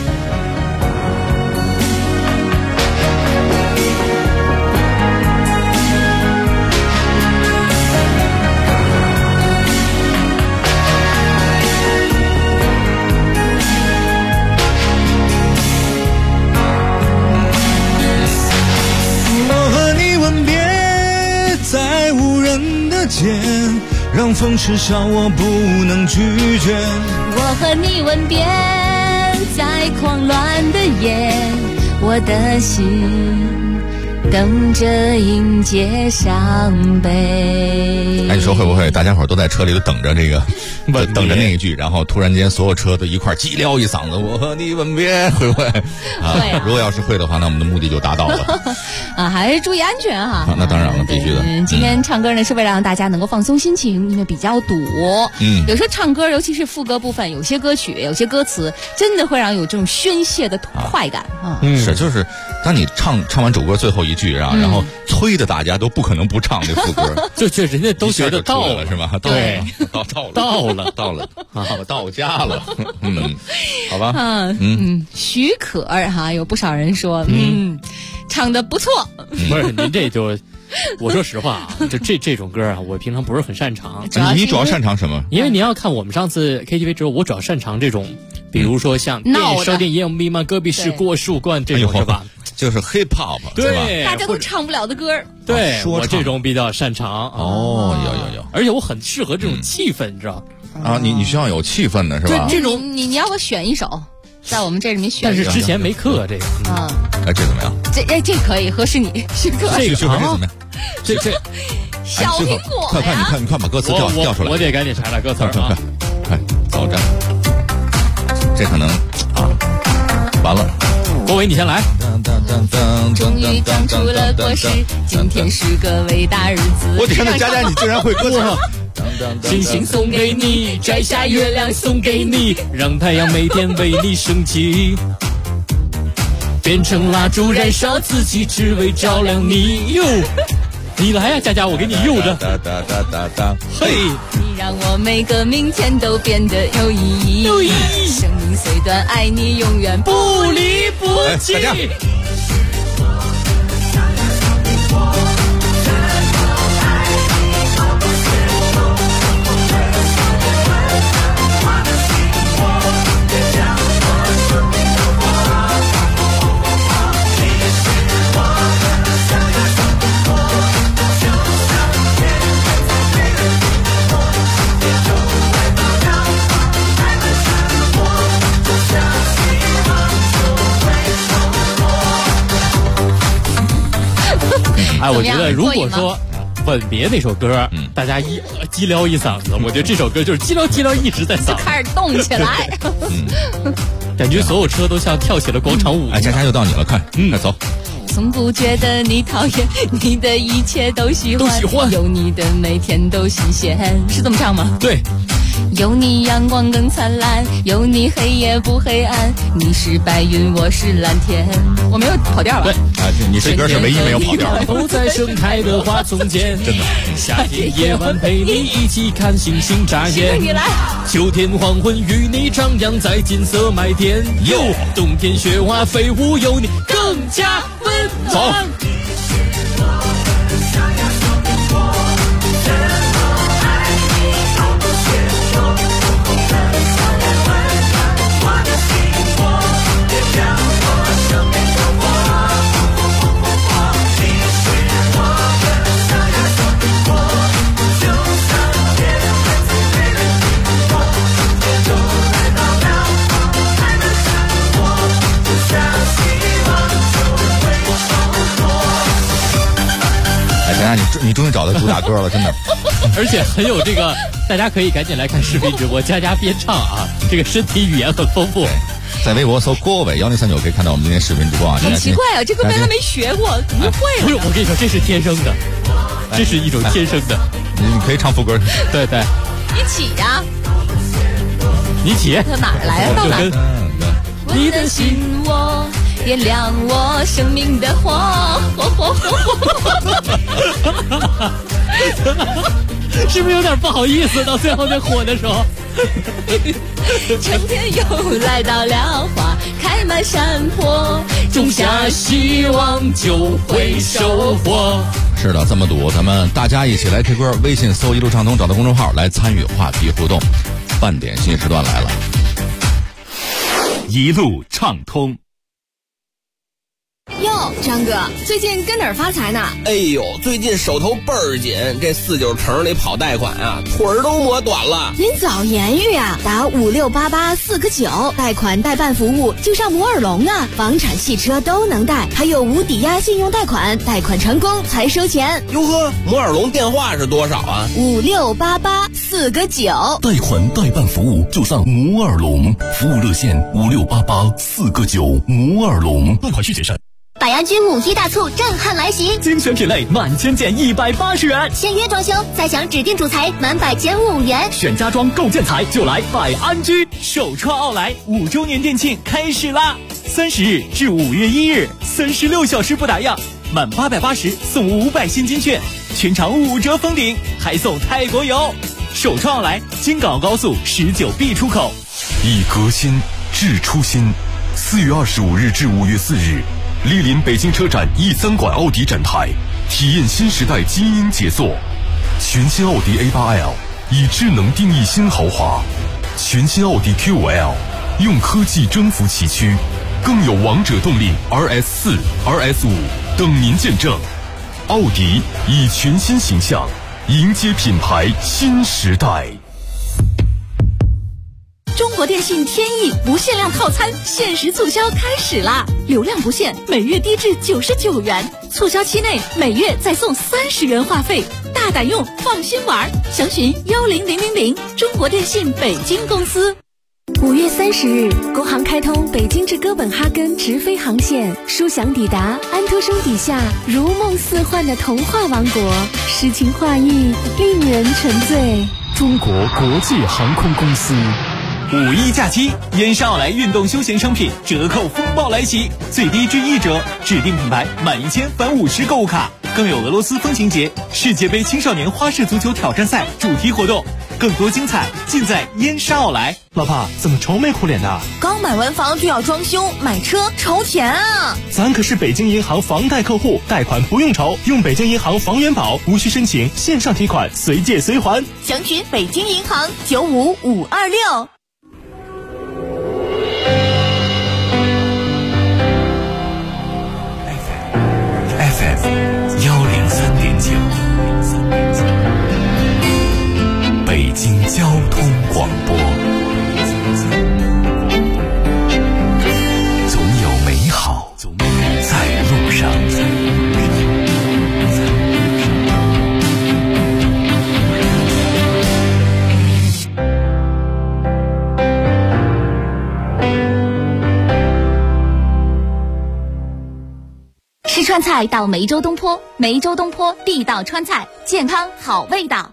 在无人的街，让风痴笑我不能拒绝。 我和你吻别在狂乱的夜，我的心等着迎接伤悲。 哎，你说会不会大家伙都在车里都等着这个，等着那一句，然后突然间所有车都一块激撩一嗓子，我和你吻别，会不会？啊，会。如果要是会的话，那我们的目的就达到了。 啊，还是注意安全哈。 那当然了，必须的。 今天唱歌呢，是为了让大家能够放松心情，因为比较堵。有时候唱歌，尤其是副歌部分，有些歌曲、有些歌词，真的会让有这种宣泄的快感啊。 是，就是当你唱完主歌最后一句啊，然后催的大家都不可能不唱这副歌， 就人家都觉得到了是吧？ 对， 到了，啊，我到家了。好吧。 许可儿哈，有不少人说，唱得不错。 不是您这就，我说实话啊，这种歌啊，我平常不是很擅长。 你主要擅长什么？ 因为你要看我们上次 KTV 之后，我主要擅长这种，比如说像烧电也有密码，隔壁是过树冠这种是吧？ 就是 hip hop， 对， 大家都唱不了的歌。 对，我这种比较擅长。 哦，有， 而且我很适合这种气氛，你知道啊？你需要有气氛的是吧？ 这种你要不要选一首，在我们这里面选？ 但是之前没课这个啊。 哎，这怎么样？ 这可以合适你，许可。 这个怎么样？ 这小苹果呀！快，你看把歌词调出来。 我得赶紧查查歌词啊！ 快，走着。这可能啊，完了。 郭伟，你先来。 终于长出了果实，今天是个伟大日子。 我天哪，佳佳，你居然会歌词！ 星星送给你，摘下月亮送给你，让太阳每天为你升起，变成蜡烛燃烧自己，只为照亮你。哟，你来呀，佳佳，我给你诱着。嘿， 你让我每个明天都变得有意义。生命虽短，爱你永远不离不弃。 大家。 哎，我觉得如果说吻别那首歌，大家激撩一嗓子，我觉得这首歌就是激撩一直在嗓子， 就开始动起来。 感觉所有车都像跳起了广场舞。 哎，佳佳又到你了，快走。 从不觉得你讨厌，你的一切都喜欢，有你的每天都新鲜， 是这么唱吗？ 对。 有你阳光更灿烂，有你黑夜不黑暗，你是白云，我是蓝天。 我没有跑调吧？ 对啊，你这歌是唯一没有跑调。 都在盛开的花丛间，真的。夏天夜晚陪你一起看星星眨眼， 你来。 秋天黄昏与你徜徉在金色麦田，冬天雪花飞舞，有你更加温暖。走。 呀，你终于找到主打歌了，真的， 而且很有这个，大家可以赶紧来看视频直播，佳佳边唱啊，这个身体语言很丰富。 在微博搜郭伟1039可以看到我们今天视频直播啊。 很奇怪啊，这个歌还没学过，不会了。 不是，我跟你说，这是天生的，这是一种天生的。 你可以唱副歌。 对对。 一起呀。 你起。 它哪儿来啊？到哪儿？你的心窝点亮我生命的火， 是不是有点不好意思？到最后那火的时候， 春天又来到了，花开满山坡， 种下希望就会收获。 是的，这么读，咱们大家一起来 K 歌，微信搜一路畅通，找到公众号来参与话题互动。饭点新时段来了， 一路畅通。 哟，张哥，最近跟哪儿发财呢？ 哎呦，最近手头倍儿紧，这49城里跑贷款啊，腿儿都磨短了。 您早言语啊，打5688-4个9，贷款代办服务就上摩尔龙啊，房产、汽车都能贷，还有无抵押信用贷款，贷款成功才收钱。 哟呵，摩尔龙电话是多少啊 ？5688-4个9， 贷款代办服务就上摩尔龙，服务热线5688-4个9，摩尔龙，贷款需谨慎。 百安居5一大促震撼来袭， 精选品类满千件180元， 签约装修再享指定主材满100减5元， 选家装购建材就来百安居。首创奥莱5周年店庆开始啦！30日至5月1日，36小时不打烊，满880送500现金券，全场5折封顶，还送泰国游。首创奥莱京港高速19B 出口。 以革新治初心。4月25日至5月4日。莅临北京车展E3馆奥迪展台，体验新时代基因杰作。全新奥迪 A8L 以智能定义新豪华，全新奥迪 Q5L 用科技征服崎岖，更有王者动力 RS4、RS5 等您见证。奥迪以全新形象迎接品牌新时代。 中国电信天翼不限量套餐限时促销开始啦！流量不限，每月低至99元，促销期内每月再送30元话费，大胆用，放心玩。详询10000，中国电信北京公司。5月30日，国航开通北京至哥本哈根直飞航线，舒享抵达安徒生笔下如梦似幻的童话王国，诗情画意，令人沉醉。 中国国际航空公司。5·1假期，燕莎奥莱运动休闲商品折扣风暴来袭，最低至1折，指定品牌满1000返50购物卡，更有俄罗斯风情节、世界杯青少年花式足球挑战赛主题活动，更多精彩尽在燕莎奥莱。 老婆，怎么愁眉苦脸的？ 刚买完房就要装修，买车愁钱啊！ 咱可是北京银行房贷客户，贷款不用愁，用北京银行房元宝，无需申请，线上提款，随借随还。 详询北京银行95526。 103.9，北京交通广播，总有美好在路上。 吃川菜到梅州东坡，梅州东坡地道川菜，健康好味道。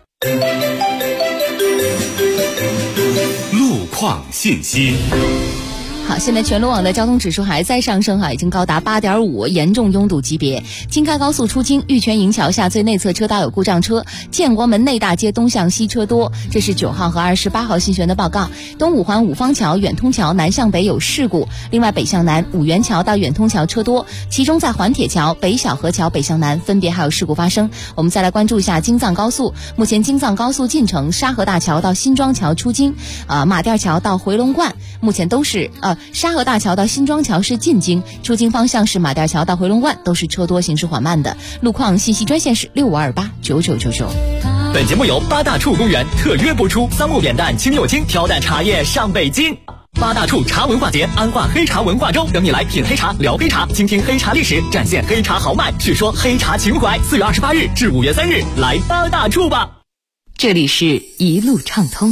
路况信息。 好，现在全路网的交通指数还在上升哈，已经高达8.5，严重拥堵级别。京开高速出京玉泉营桥下最内侧车道有故障车，建国门内大街东向西车多，这是9号和28号信玄的报告。东五环五方桥远通桥南向北有事故，另外北向南五元桥到远通桥车多，其中在环铁桥、北小河桥北向南分别还有事故发生。我们再来关注一下京藏高速，目前京藏高速进城沙河大桥到新庄桥出京，马甸桥到回龙观目前都是沙河大桥到新庄桥是进京，出京方向是马甸桥到回龙观，都是车多行驶缓慢的。路况信息专线是65289999。 本节目由八大处公园特约播出，桑木扁担、青柚精挑担茶叶上北京。八大处茶文化节，安化黑茶文化周，等你来品黑茶、聊黑茶，倾听黑茶历史，展现黑茶豪迈，叙说黑茶情怀。4月28日至5月3日，来八大处吧。 这里是一路畅通。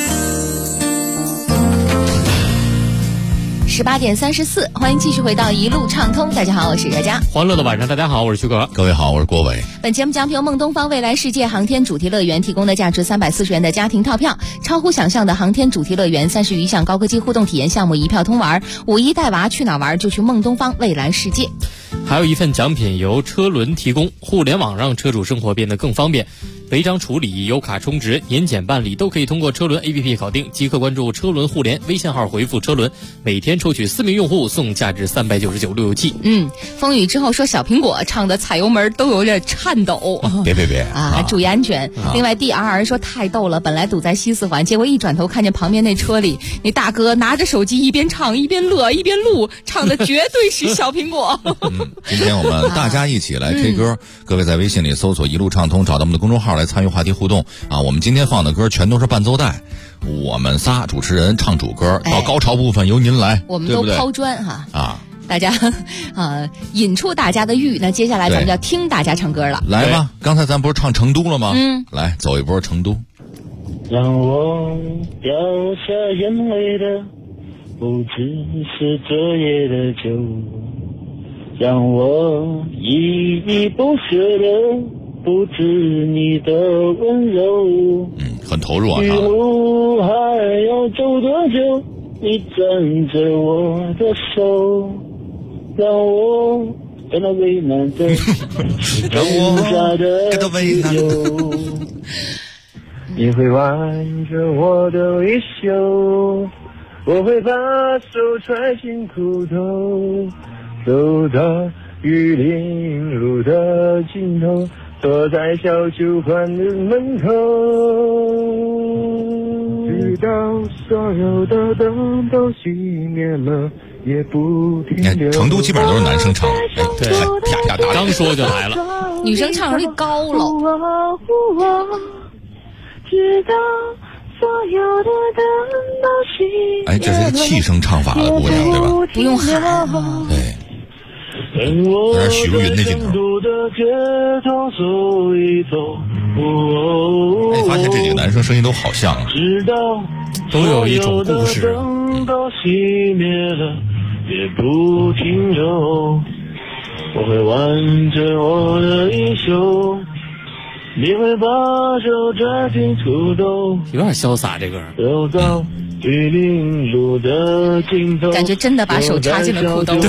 18点34，欢迎继续回到一路畅通。大家好，我是热佳。 欢乐的晚上，大家好，我是徐哥。 各位好，我是郭伟。 本节目将凭梦东方未来世界航天主题乐园提供的价值340元的家庭套票，超乎想象的航天主题乐园30余项高科技互动体验项目一票通玩。5·1带娃去哪玩就去梦东方未来世界。 还有一份奖品由车轮提供，互联网让车主生活变得更方便。违章处理、油卡充值、年检办理都可以通过车轮 APP 搞定，即刻关注车轮互联微信号回复车轮，每天抽取4名用户送价值399路由器。 风雨之后说小苹果唱的踩油门都有点颤抖。 别啊，注意安全。另外 DRR 说太逗了，本来堵在西4环，结果一转头看见旁边那车里那大哥拿着手机一边唱一边乐一边录，唱的绝对是小苹果。 今天我们大家一起来 K 歌，各位在微信里搜索一路畅通，找到我们的公众号来参与话题互动啊！我们今天放的歌全都是伴奏带，我们仨主持人唱主歌，到高潮部分由您来， 我们都抛砖哈啊！ 大家引出大家的欲，那接下来咱们就要听大家唱歌了。 来吧，刚才咱不是唱成都了吗？来走一波成都。 让我掉下眼泪的不只是这夜的酒，让我依依不舍的不止你的温柔。 很投入啊！ 路还要走多久？你攥着我的手，让我感到为难的，让我感到为难的。你会挽着我的衣袖，我会把手揣进裤兜，走到玉林路的尽头，坐在小酒馆的门口，直到所有的灯都熄灭了，也不停留。 成都基本上都是男生唱的， 对， 啪啪打， 刚说就来了。 女生唱率高了。 直到所有的灯都熄灭。 哎，这是一个气声唱法的姑娘，对吧？ 不用喊。 对。有点许茹芸的镜头。哎，发现这几个男生声音都好像啊， 都有一种故事。 都熄灭了，也不停留。我会挽着我的衣袖，你会把手抓进土兜。 有点潇洒，这歌。 走到玉林路的尽头， 感觉真的把手插进了裤兜。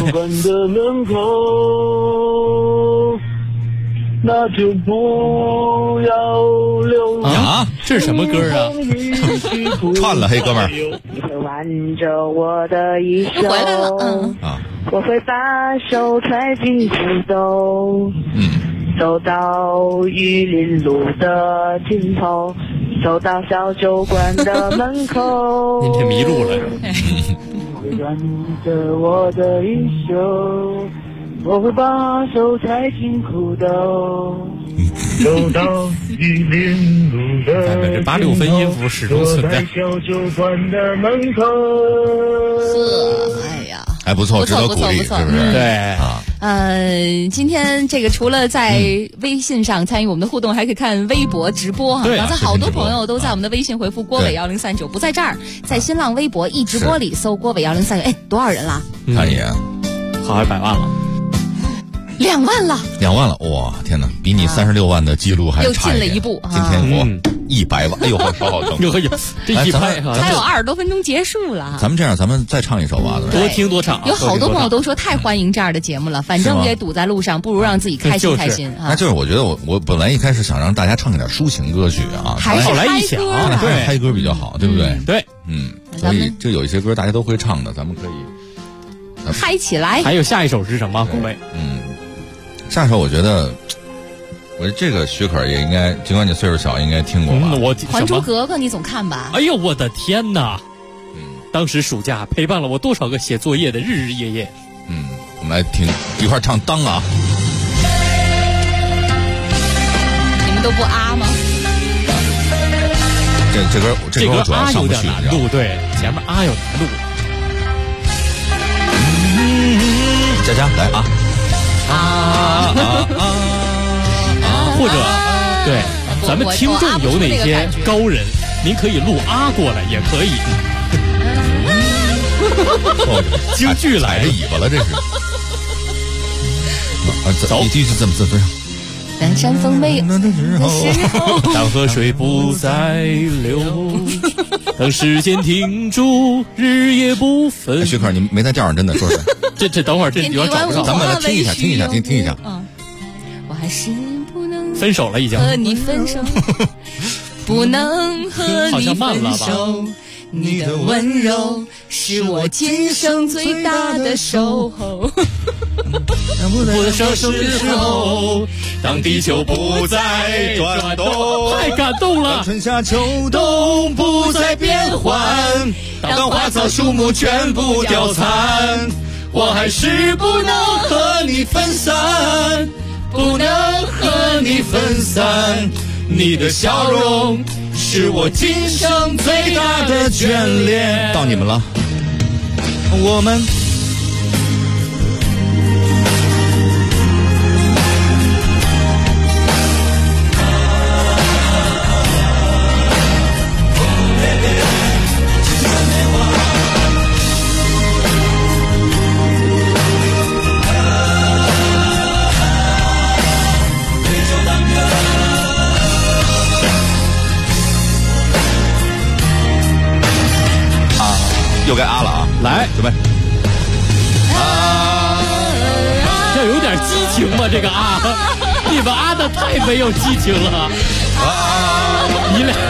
那就不要留啊！这是什么歌啊？ 串了，黑哥们儿。 你会挽着我的衣袖， 回来了， 我会把手揣进裤兜，走到玉林路的尽头，走到小酒馆的门口。 您这迷路了。 会挽着我的衣袖，我会把手揣进裤兜，走到玉林路的这86分音符始终存在。 小酒馆的门口。 哎呀， 还不错，值得鼓励，是不是？ 对啊。 今天这个除了在微信上参与我们的互动，还可以看微博直播哈。刚才好多朋友都在我们的微信回复郭伟1039，不在这儿，在新浪微博一直播里搜郭伟1039。哎，多少人了？ 看一眼， 好100万了。 2万了 ，2万了！哇，天哪，比你36万的记录还又差近了一步。 今天我100万，哎呦，手好疼！ 这一拍还有20多分钟结束了。 咱们这样，咱们再唱一首吧， 多听多唱。 有好多朋友都说太欢迎这样的节目了，反正也堵在路上，不如让自己开心开心啊。 那就是我觉得我本来一开始想让大家唱一点抒情歌曲啊， 还是来一想， 对，嗨歌比较好，对不对？ 对， 所以就有一些歌大家都会唱的，咱们可以嗨起来。 还有下一首是什么？各位， 下首我觉得这个许可也应该，尽管你岁数小，应该听过吧？ 还珠格格你总看吧？ 哎呦，我的天哪！当时暑假陪伴了我多少个写作业的日日夜夜。 我们来听一块唱当啊！ 你们都不啊吗？ 这歌我主要啊有上不去， 点难度，对，前面啊有难度。 佳来啊或者对，咱们听众有哪些高人，您可以录啊过来，也可以。京剧来踩着尾巴了，这是。走，你继续这么上。 当山峰没有的时候， 当河水不再流，当时间停住，日夜不分。 徐克，你没在调上，真的说实话。 这等会儿这有点找不着， 咱们来听一下。 我还是不能分手了，已经和你分手，不能和你分手。你的温柔是我今生最大的守候。 不能收手的时候，当地球不再转动，太感动了。 春夏秋冬不再变换，当花草树木全部凋残，我还是不能和你分散，不能和你分散。你的笑容是我今生最大的眷恋。 到你们了， 我们又该啊了啊！ 来， 准备。 要有点激情嘛，这个啊，你们啊的太没有激情了。你俩。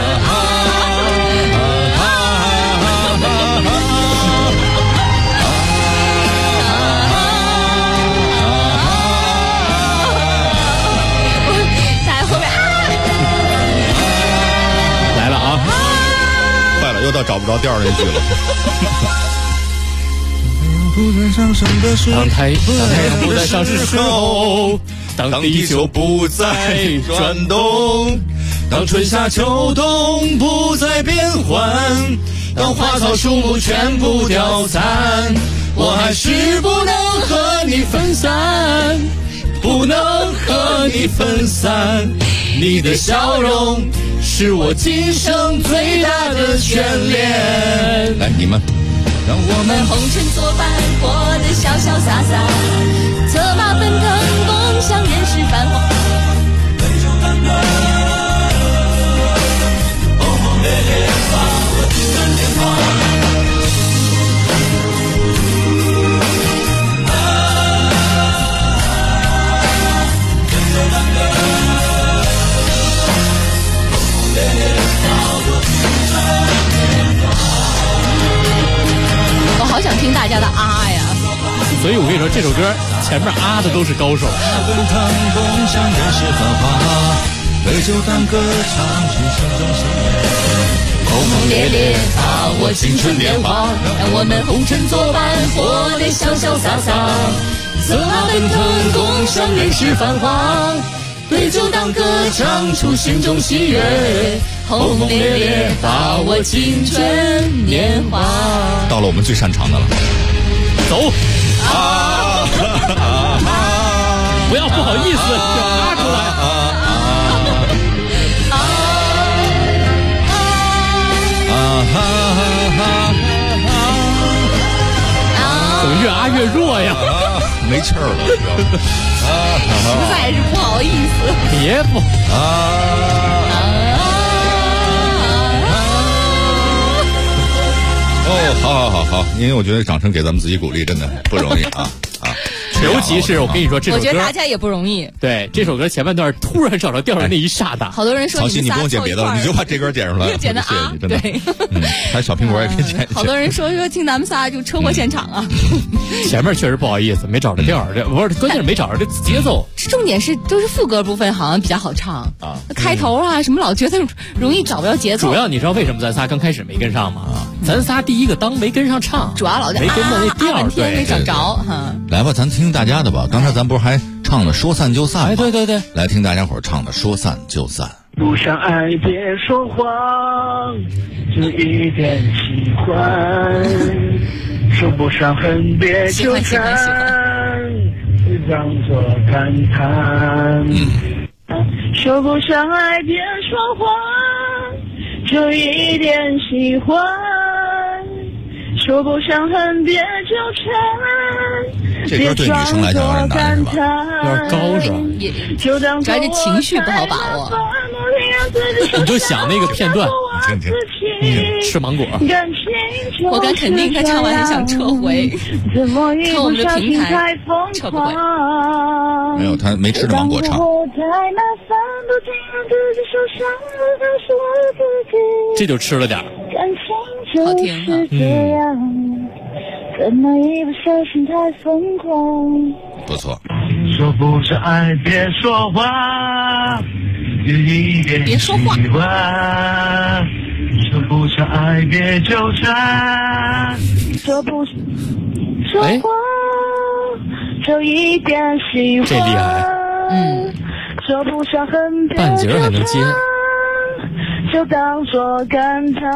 在后面来了啊！ 坏了，又到找不着调那句了。 当太阳不再上升的时候，当地球不再转动， 当春夏秋冬不再变换，当花草树木全部凋残，我还是不能和你分散，不能和你分散。你的笑容是我今生最大的眷恋。 来，你们。 让我们红尘作伴，活得潇潇洒洒，策马奔腾，共享人世繁华。轰轰烈烈，把握青春年华。我好想听大家的啊呀！ 所以我跟你说，这首歌前面啊的都是高手。 奔腾共享人世繁华，杯酒当歌唱，是心中喜悦。轰轰烈烈，把握青春年华，让我们红尘作伴，活得潇潇洒洒。策马奔腾，共享人世繁华，杯酒当歌唱，出心中喜悦。轰轰烈烈，把握青春年华。 到了我们最擅长的了， 走！不要不好意思，要啊出来！怎么越啊越弱呀？ 没气儿了， 实在是不好意思。 别不好，因为我觉得掌声给咱们自己鼓励，真的不容易啊！ 尤其是我跟你说，这首歌我觉得大家也不容易。 对，这首歌前半段突然找到调的那一刹那， 好多人说曹鑫，你不用剪别的了，你就把这歌剪出来， 剪的啊， 真的。还有小苹果也可以剪。 好多人说听咱们仨就车祸现场啊。 前面确实不好意思，没找着调，这不是关键是没找着这节奏。 重点是都是副歌部分好像比较好唱啊，开头啊什么老觉得容易找不着节奏。 主要你知道为什么咱仨刚开始没跟上吗？咱仨第一个当没跟上唱， 主要老没跟到那调，对， 没找着哈。 来吧，咱听大家的吧。刚才咱不是还唱了说散就散吗？ 哎，对， 来听大家伙唱的说散就散。 不上爱别说谎，就一点喜欢，说不上恨别纠缠，当作感叹。说不上爱别说谎，就一点喜欢，说不上恨别纠缠。 这歌对女生来讲有点难是吧？ 有点高是吧？ 主要这情绪不好把握。 你就想那个片段， 你听听， 吃芒果。 我敢肯定，他唱完很想撤回，看我们的平台撤不回。 没有，他没吃着芒果唱。 这就吃了点儿， 好听啊。怎么一不小心太疯狂？ 不错。 说不上爱别说话，别说话。说不上爱别纠缠，说不说话，就一点喜欢。 这厉害， 说不上恨别半截还能接， 就当作感叹。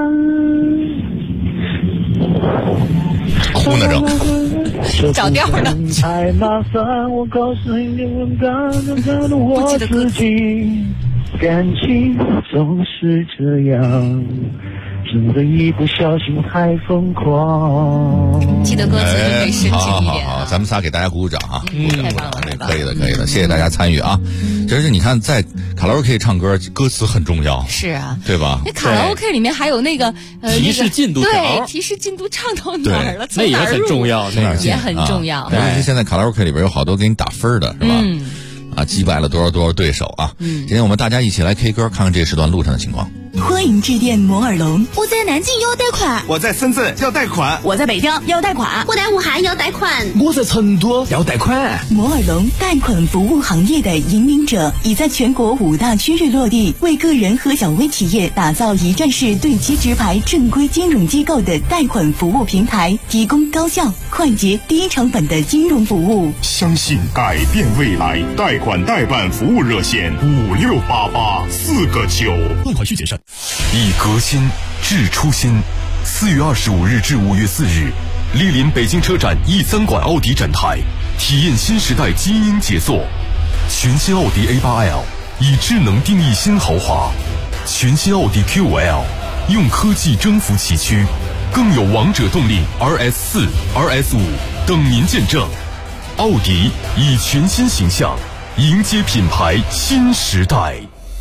呼呢正， 找调呢。 太麻烦，我告诉你，我自己，感情总是这样，真的一不小心太疯狂。 记得歌词就可以深情一点。 好，咱们仨给大家鼓鼓掌啊！ 太棒了， 可以的，谢谢大家参与啊！其实你看，在卡拉 OK 唱歌，歌词很重要， 是啊， 对吧？ 那卡拉 OK 里面还有那个提示进度条， 对，提示进度唱到哪儿了， 那也很重要， 也很重要。 尤其现在卡拉 OK 里边有好多给你打分的，是吧？击败了多少对手啊！今天我们大家一起来 K 歌，看看这时段路上的情况。 欢迎致电摩尔龙。 我在南京要贷款， 我在深圳要贷款， 我在北京要贷款， 我在武汉要贷款， 我在成都要贷款。 摩尔龙贷款服务行业的引领者，已在全国5大区域落地，为个人和小微企业打造一站式对接直排正规金融机构的贷款服务平台，提供高效、快捷、低成本的金融服务。 相信改变未来，贷款代办服务热线5688-4个9， 贷款需谨慎。 以革新治初心。4月25日至5月4日，莅临北京车展E3馆奥迪展台，体验新时代基因解锁。全新奥迪 A8L 以智能定义新豪华，全新奥迪 Q5L 用科技征服崎岖，更有王者动力 RS4、RS5 等您见证。奥迪以全新形象迎接品牌新时代。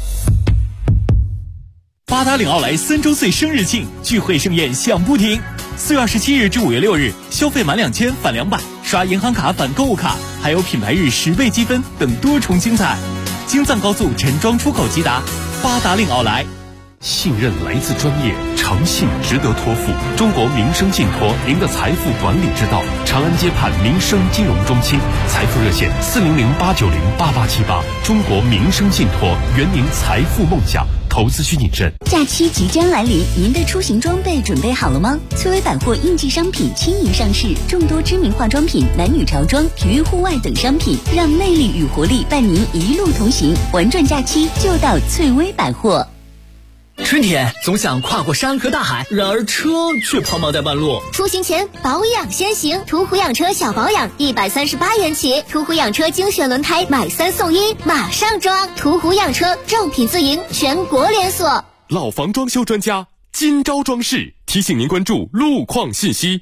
八达岭奥莱3周岁生日庆聚会盛宴响不停，4月27日至5月6日，消费满2000返200，刷银行卡返购物卡，还有品牌日10倍积分等多重精彩。京藏高速陈庄出口吉达，八达岭奥莱。 信任来自专业，诚信值得托付。中国民生信托，您的财富管理之道。长安街畔民生金融中心，财富热线400-890-8878。中国民生信托，圆您财富梦想。投资需谨慎。 假期即将来临，您的出行装备准备好了吗？翠微百货应季商品轻盈上市，众多知名化妆品、男女潮装、体育户外等商品，让魅力与活力伴您一路同行。玩转假期就到翠微百货。 春天总想跨过山和大海，然而车却抛锚在半路。 出行前保养先行，途虎养车小保养138元起，途虎养车精选轮胎买3送1，马上装！途虎养车正品自营，全国连锁。 老房装修专家今朝装饰提醒您关注路况信息。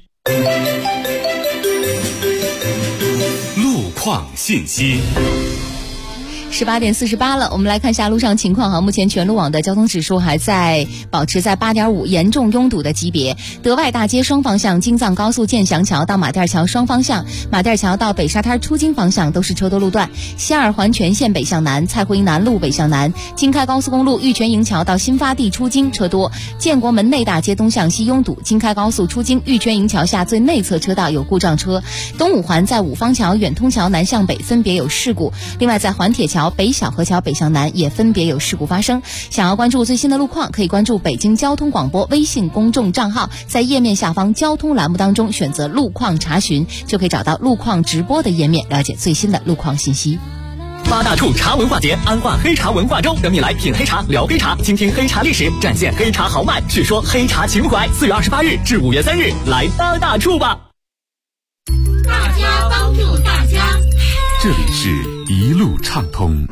路况信息。 18点48了，我们来看一下路上情况哈。目前全路网的交通指数还在保持在8.5，严重拥堵的级别。德外大街双方向，京藏高速建祥桥到马甸桥双方向，马甸桥到北沙滩出京方向都是车多路段。西二环全线北向南，蔡胡营南路北向南，京开高速公路玉泉营桥到新发地出京车多。建国门内大街东向西拥堵，京开高速出京玉泉营桥下最内侧车道有故障车。东五环在五方桥、远通桥南向北分别有事故。另外在环铁桥北小河桥北向南也分别有事故发生。想要关注最新的路况，可以关注北京交通广播微信公众账号，在页面下方交通栏目当中选择路况查询，就可以找到路况直播的页面，了解最新的路况信息。 8大处茶文化节，安化黑茶文化周，等你来品黑茶、聊黑茶，倾听黑茶历史，展现黑茶豪迈，叙说黑茶情怀。4月28日至5月3日，来8大处吧！ 大家帮助大家， 这里是一路畅通。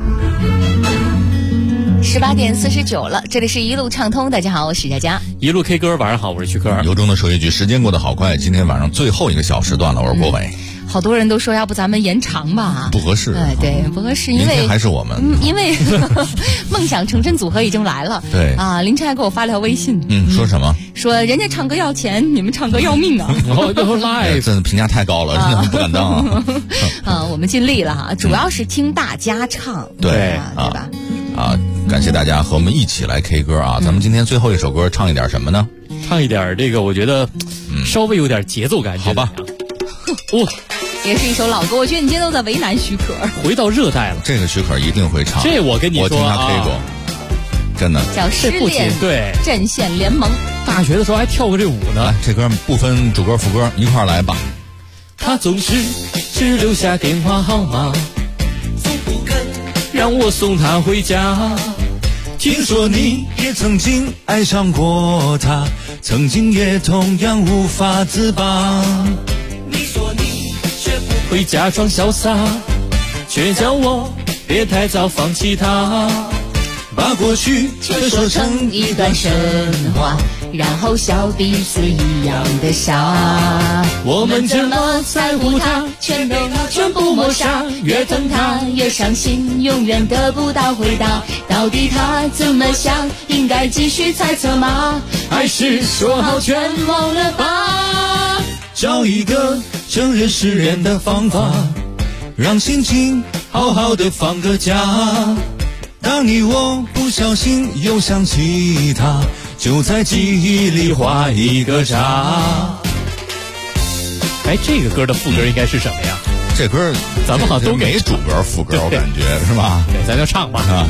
18点49了，这里是一路畅通。大家好，我是佳佳。 一路 K 歌，晚上好，我是徐克。 由衷的说一句，时间过得好快，今天晚上最后一个小时段了，我是郭伟。 好多人都说，要不咱们延长吧？ 不合适。 对，不合适，因为还是我们。 因为梦想成真组合已经来了。 对啊，凌晨还给我发了条微信。 说什么？ 说人家唱歌要钱，你们唱歌要命啊！ 这评价太高了，真的不敢当啊！我们尽力了哈，主要是听大家唱。 对吧？ 感谢大家和我们一起来 K 歌啊！咱们今天最后一首歌唱一点什么呢？ 唱一点这个，我觉得稍微有点节奏感。 好吧。 也是一首老歌，我觉得你今天都在为难许可。 回到热带了， 这个许可一定会唱。 这我跟你说， 我听他 K 过，真的。 叫失恋对阵线联盟。 大学的时候还跳过这舞呢。 来，这歌不分主歌副歌，一块来吧。 他总是只留下电话号码，从不肯让我送他回家。 听说你也曾经爱上过他，曾经也同样无法自拔。 你说你学不会假装潇洒，却叫我别太早放弃他。 把过去却说成一段神话，然后笑彼此一样的傻。 我们这么在乎他，全部抹杀，越疼他越伤心，永远得不到回答。到底他怎么想？应该继续猜测吗？还是说好全忘了吧？ 找一个承认失恋的方法，让心情好好的放个假。当你我不小心又想起他，就在记忆里画一个叉。 哎，这个歌的副歌应该是什么呀？ 这歌咱们好像都没主歌副歌，我感觉是吧？ 对，咱就唱吧啊。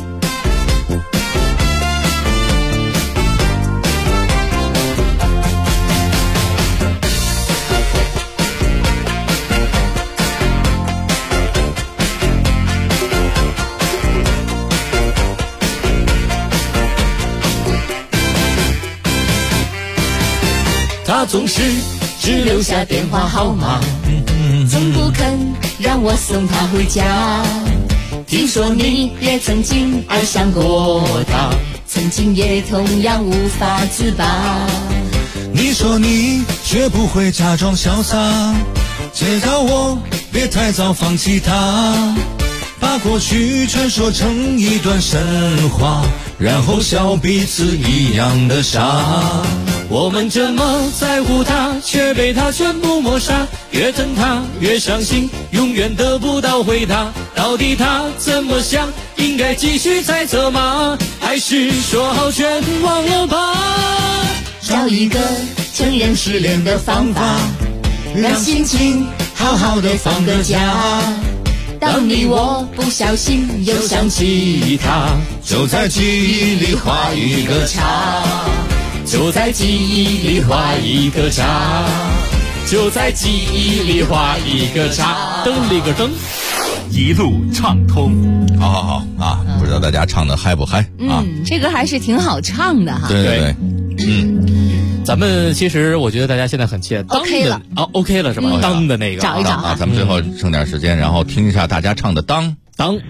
他总是只留下电话号码， 从不肯让我送他回家。听说你也曾经爱上过他，曾经也同样无法自拔。 你说你学不会假装潇洒，却叫我别太早放弃他。把过去全说成一段神话，然后笑彼此一样的傻。 我们这么在乎他，却被他全部抹杀，越疼他越伤心，永远得不到回答。到底他怎么想？应该继续猜测吗？还是说好全忘了吧？ 找一个承认失恋的方法，让心情好好的放个假。当你我不小心又想起他， 就在记忆里画一个叉。 就在记忆里画一个叉，就在记忆里画一个叉，噔里个噔， 一路畅通。 好啊！不知道大家唱的嗨不嗨啊？ 这歌还是挺好唱的哈。 对， 咱们其实我觉得大家现在很期待 OK 了啊 ，OK 了是吧？当的那个找一找啊， 咱们最后剩点时间，然后听一下大家唱的当。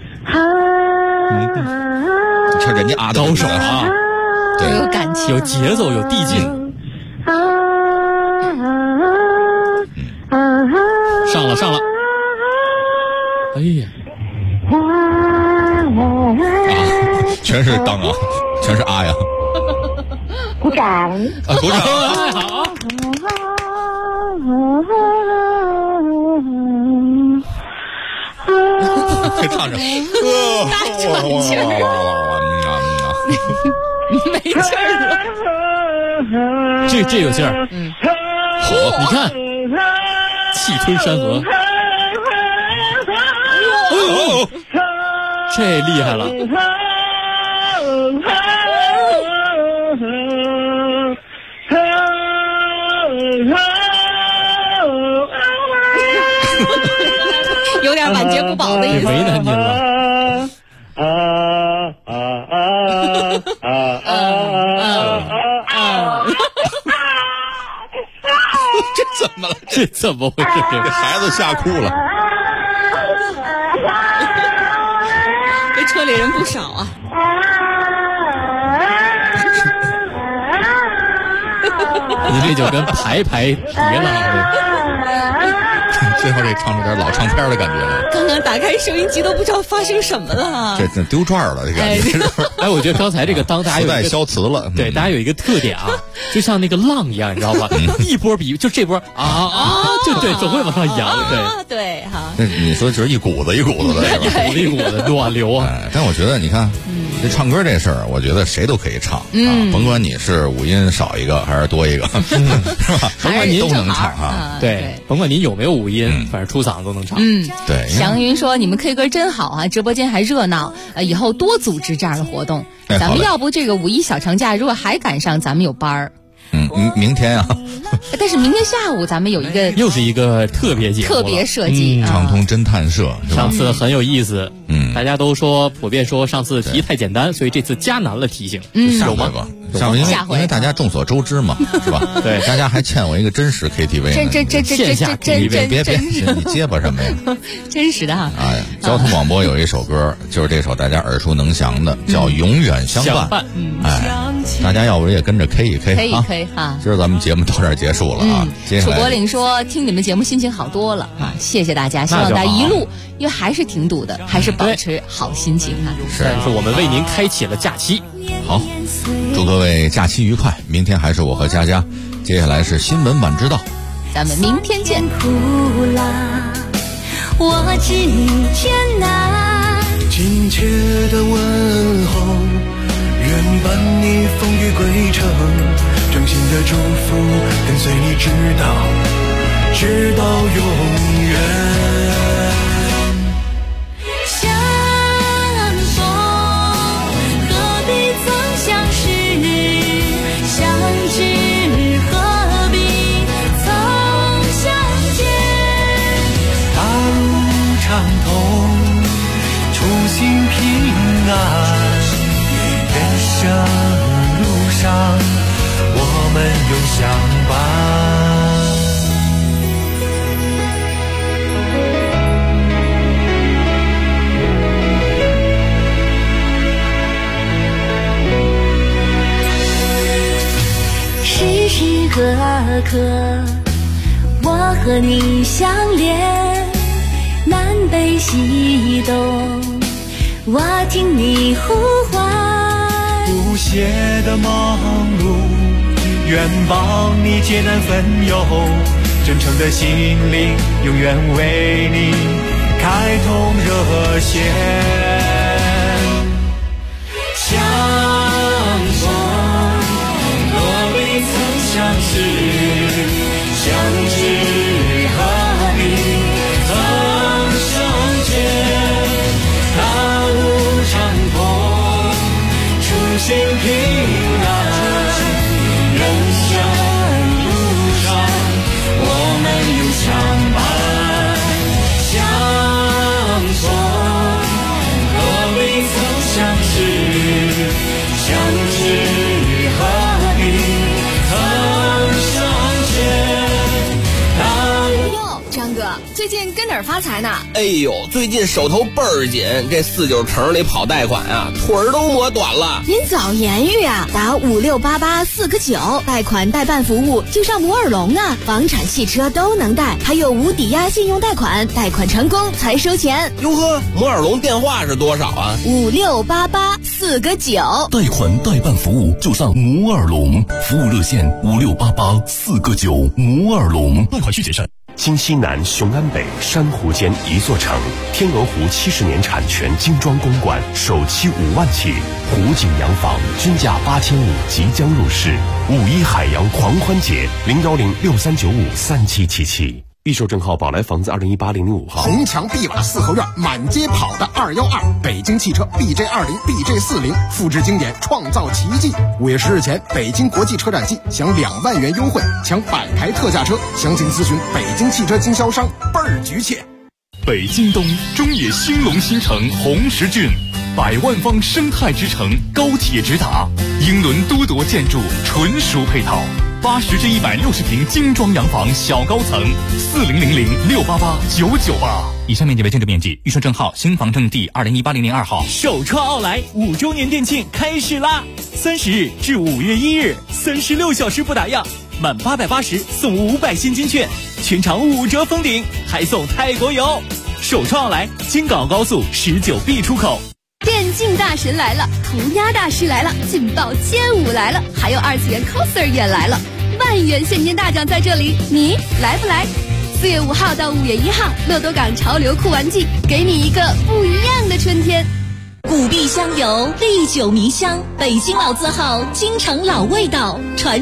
这人家啊高手啊！ 对， 有感情， 有节奏，有递进。上了！哎呀， 全是当啊，全是啊呀！ 鼓掌！ 鼓掌！ 好。 这唱着， 大喘气儿，没劲儿了。这有劲儿，好，你看，气吞山河，这厉害了。 有点晚节不保的意思。 为难您了。 这怎么了？ 这怎么回事？ 这孩子吓哭了。 这车里人不少啊。 你这就跟排别了。 最后这唱出点老唱片的感觉了。 刚刚打开收音机都不知道发生什么了， 这丢转了，这感觉。 哎，我觉得刚才这个当大家有一个消磁了， 对，大家有一个特点啊，就像那个浪一样，你知道吧？一波比就这波就对，总会往上扬， 对哈。 那你说就是一股子的， 一股子暖流啊！ 但我觉得你看，这唱歌这事儿，我觉得谁都可以唱啊，甭管你是五音少一个还是多一个，是吧？ 甭管您都能唱啊， 对，甭管您有没有五音，反正出嗓都能唱。 对。 祥云说：“你们 K 歌真好啊，直播间还热闹，以后多组织这样的活动。咱们要不这个五一小长假，如果还赶上，咱们有班儿。 明天啊。 但是明天下午咱们有一个， 又是一个特别节目， 特别设计， 畅通侦探社， 上次很有意思。大家都普遍说上次题太简单，所以这次加难了题型。 有吗？上回因为大家众所周知嘛，是吧？ 对， 大家还欠我一个真实 KTV 呢。 线下 KTV， 别，你结巴什么呀？ 真实的哈。 哎，交通广播有一首歌，就是这首大家耳熟能详的，叫《永远相伴》。哎，大家要不也跟着 K 一 K 啊？ 可以哈。 今儿咱们节目到这儿结束了啊。 楚柏林说听你们节目心情好多了啊，谢谢大家，希望大家一路，因为还是挺堵的，还是保持好心情啊。 是我们为您开启了假期。 好，祝各位假期愉快。明天还是我和佳佳，接下来是新闻晚知道， 咱们明天见。 我只见那亲切的问候，愿伴你风雨归程，衷心的祝福跟随你直到永远。畅通，初心平安，人生路上我们永相伴。时时刻刻我和你相连，南北西东，我听你呼唤。不懈的忙碌，愿帮你解难分忧，真诚的心灵，永远为你开通热线。相逢，若未曾相识，相知何必心平安，人生路上我们永相伴。相逢，若未曾相识，相知何必曾相见。 哟，张哥，最近跟哪儿发财呢？ 哎呦，最近手头倍儿紧，这49城里跑贷款啊，腿儿都磨短了。 您早言语啊，打5688-4个9，贷款代办服务就上摩尔龙啊，房产、汽车都能贷，还有无抵押信用贷款，贷款成功才收钱。 哟呵，摩尔龙电话是多少啊 ？5688-4个9， 贷款代办服务就上摩尔龙，服务热线5688-4个9，摩尔龙，贷款需谨慎。 京西南雄安北珊瑚间一座城，天鹅湖70年产权精装公馆，首期5万起，湖景洋房均价8500即将入市。5·1海洋狂欢节，01063953777。预售证号宝来房子2018-005号。 红墙碧瓦四合院，满街跑的212，北京汽车 BJ20、BJ40，复制经典，创造奇迹。5月10日前，北京国际车展季享2万元优惠，抢100台特价车，详情咨询北京汽车经销商，倍儿局切。 北京东中野兴隆新城红石郡， 100万方生态之城高铁直达，英伦多铎建筑纯属配套，80至160平精装洋房小高层，4000688998。 以上面积为建筑面积，预售证号新房证第20180002号。首创奥莱5周年店庆开始啦！30日至5月1日，36小时不打烊，满880送500现金券，全场5折封顶，还送泰国游。首创奥莱京港澳高速19B 出口。 电竞大神来了，涂鸦大师来了，劲爆街舞来了，还有2次元 coser 也来了，万元现金大奖在这里，你来不来？4月5号到5月1号，乐多港潮流酷玩季，给你一个不一样的春天。 古壁香油，历久弥香，北京老字号，京城老味道，传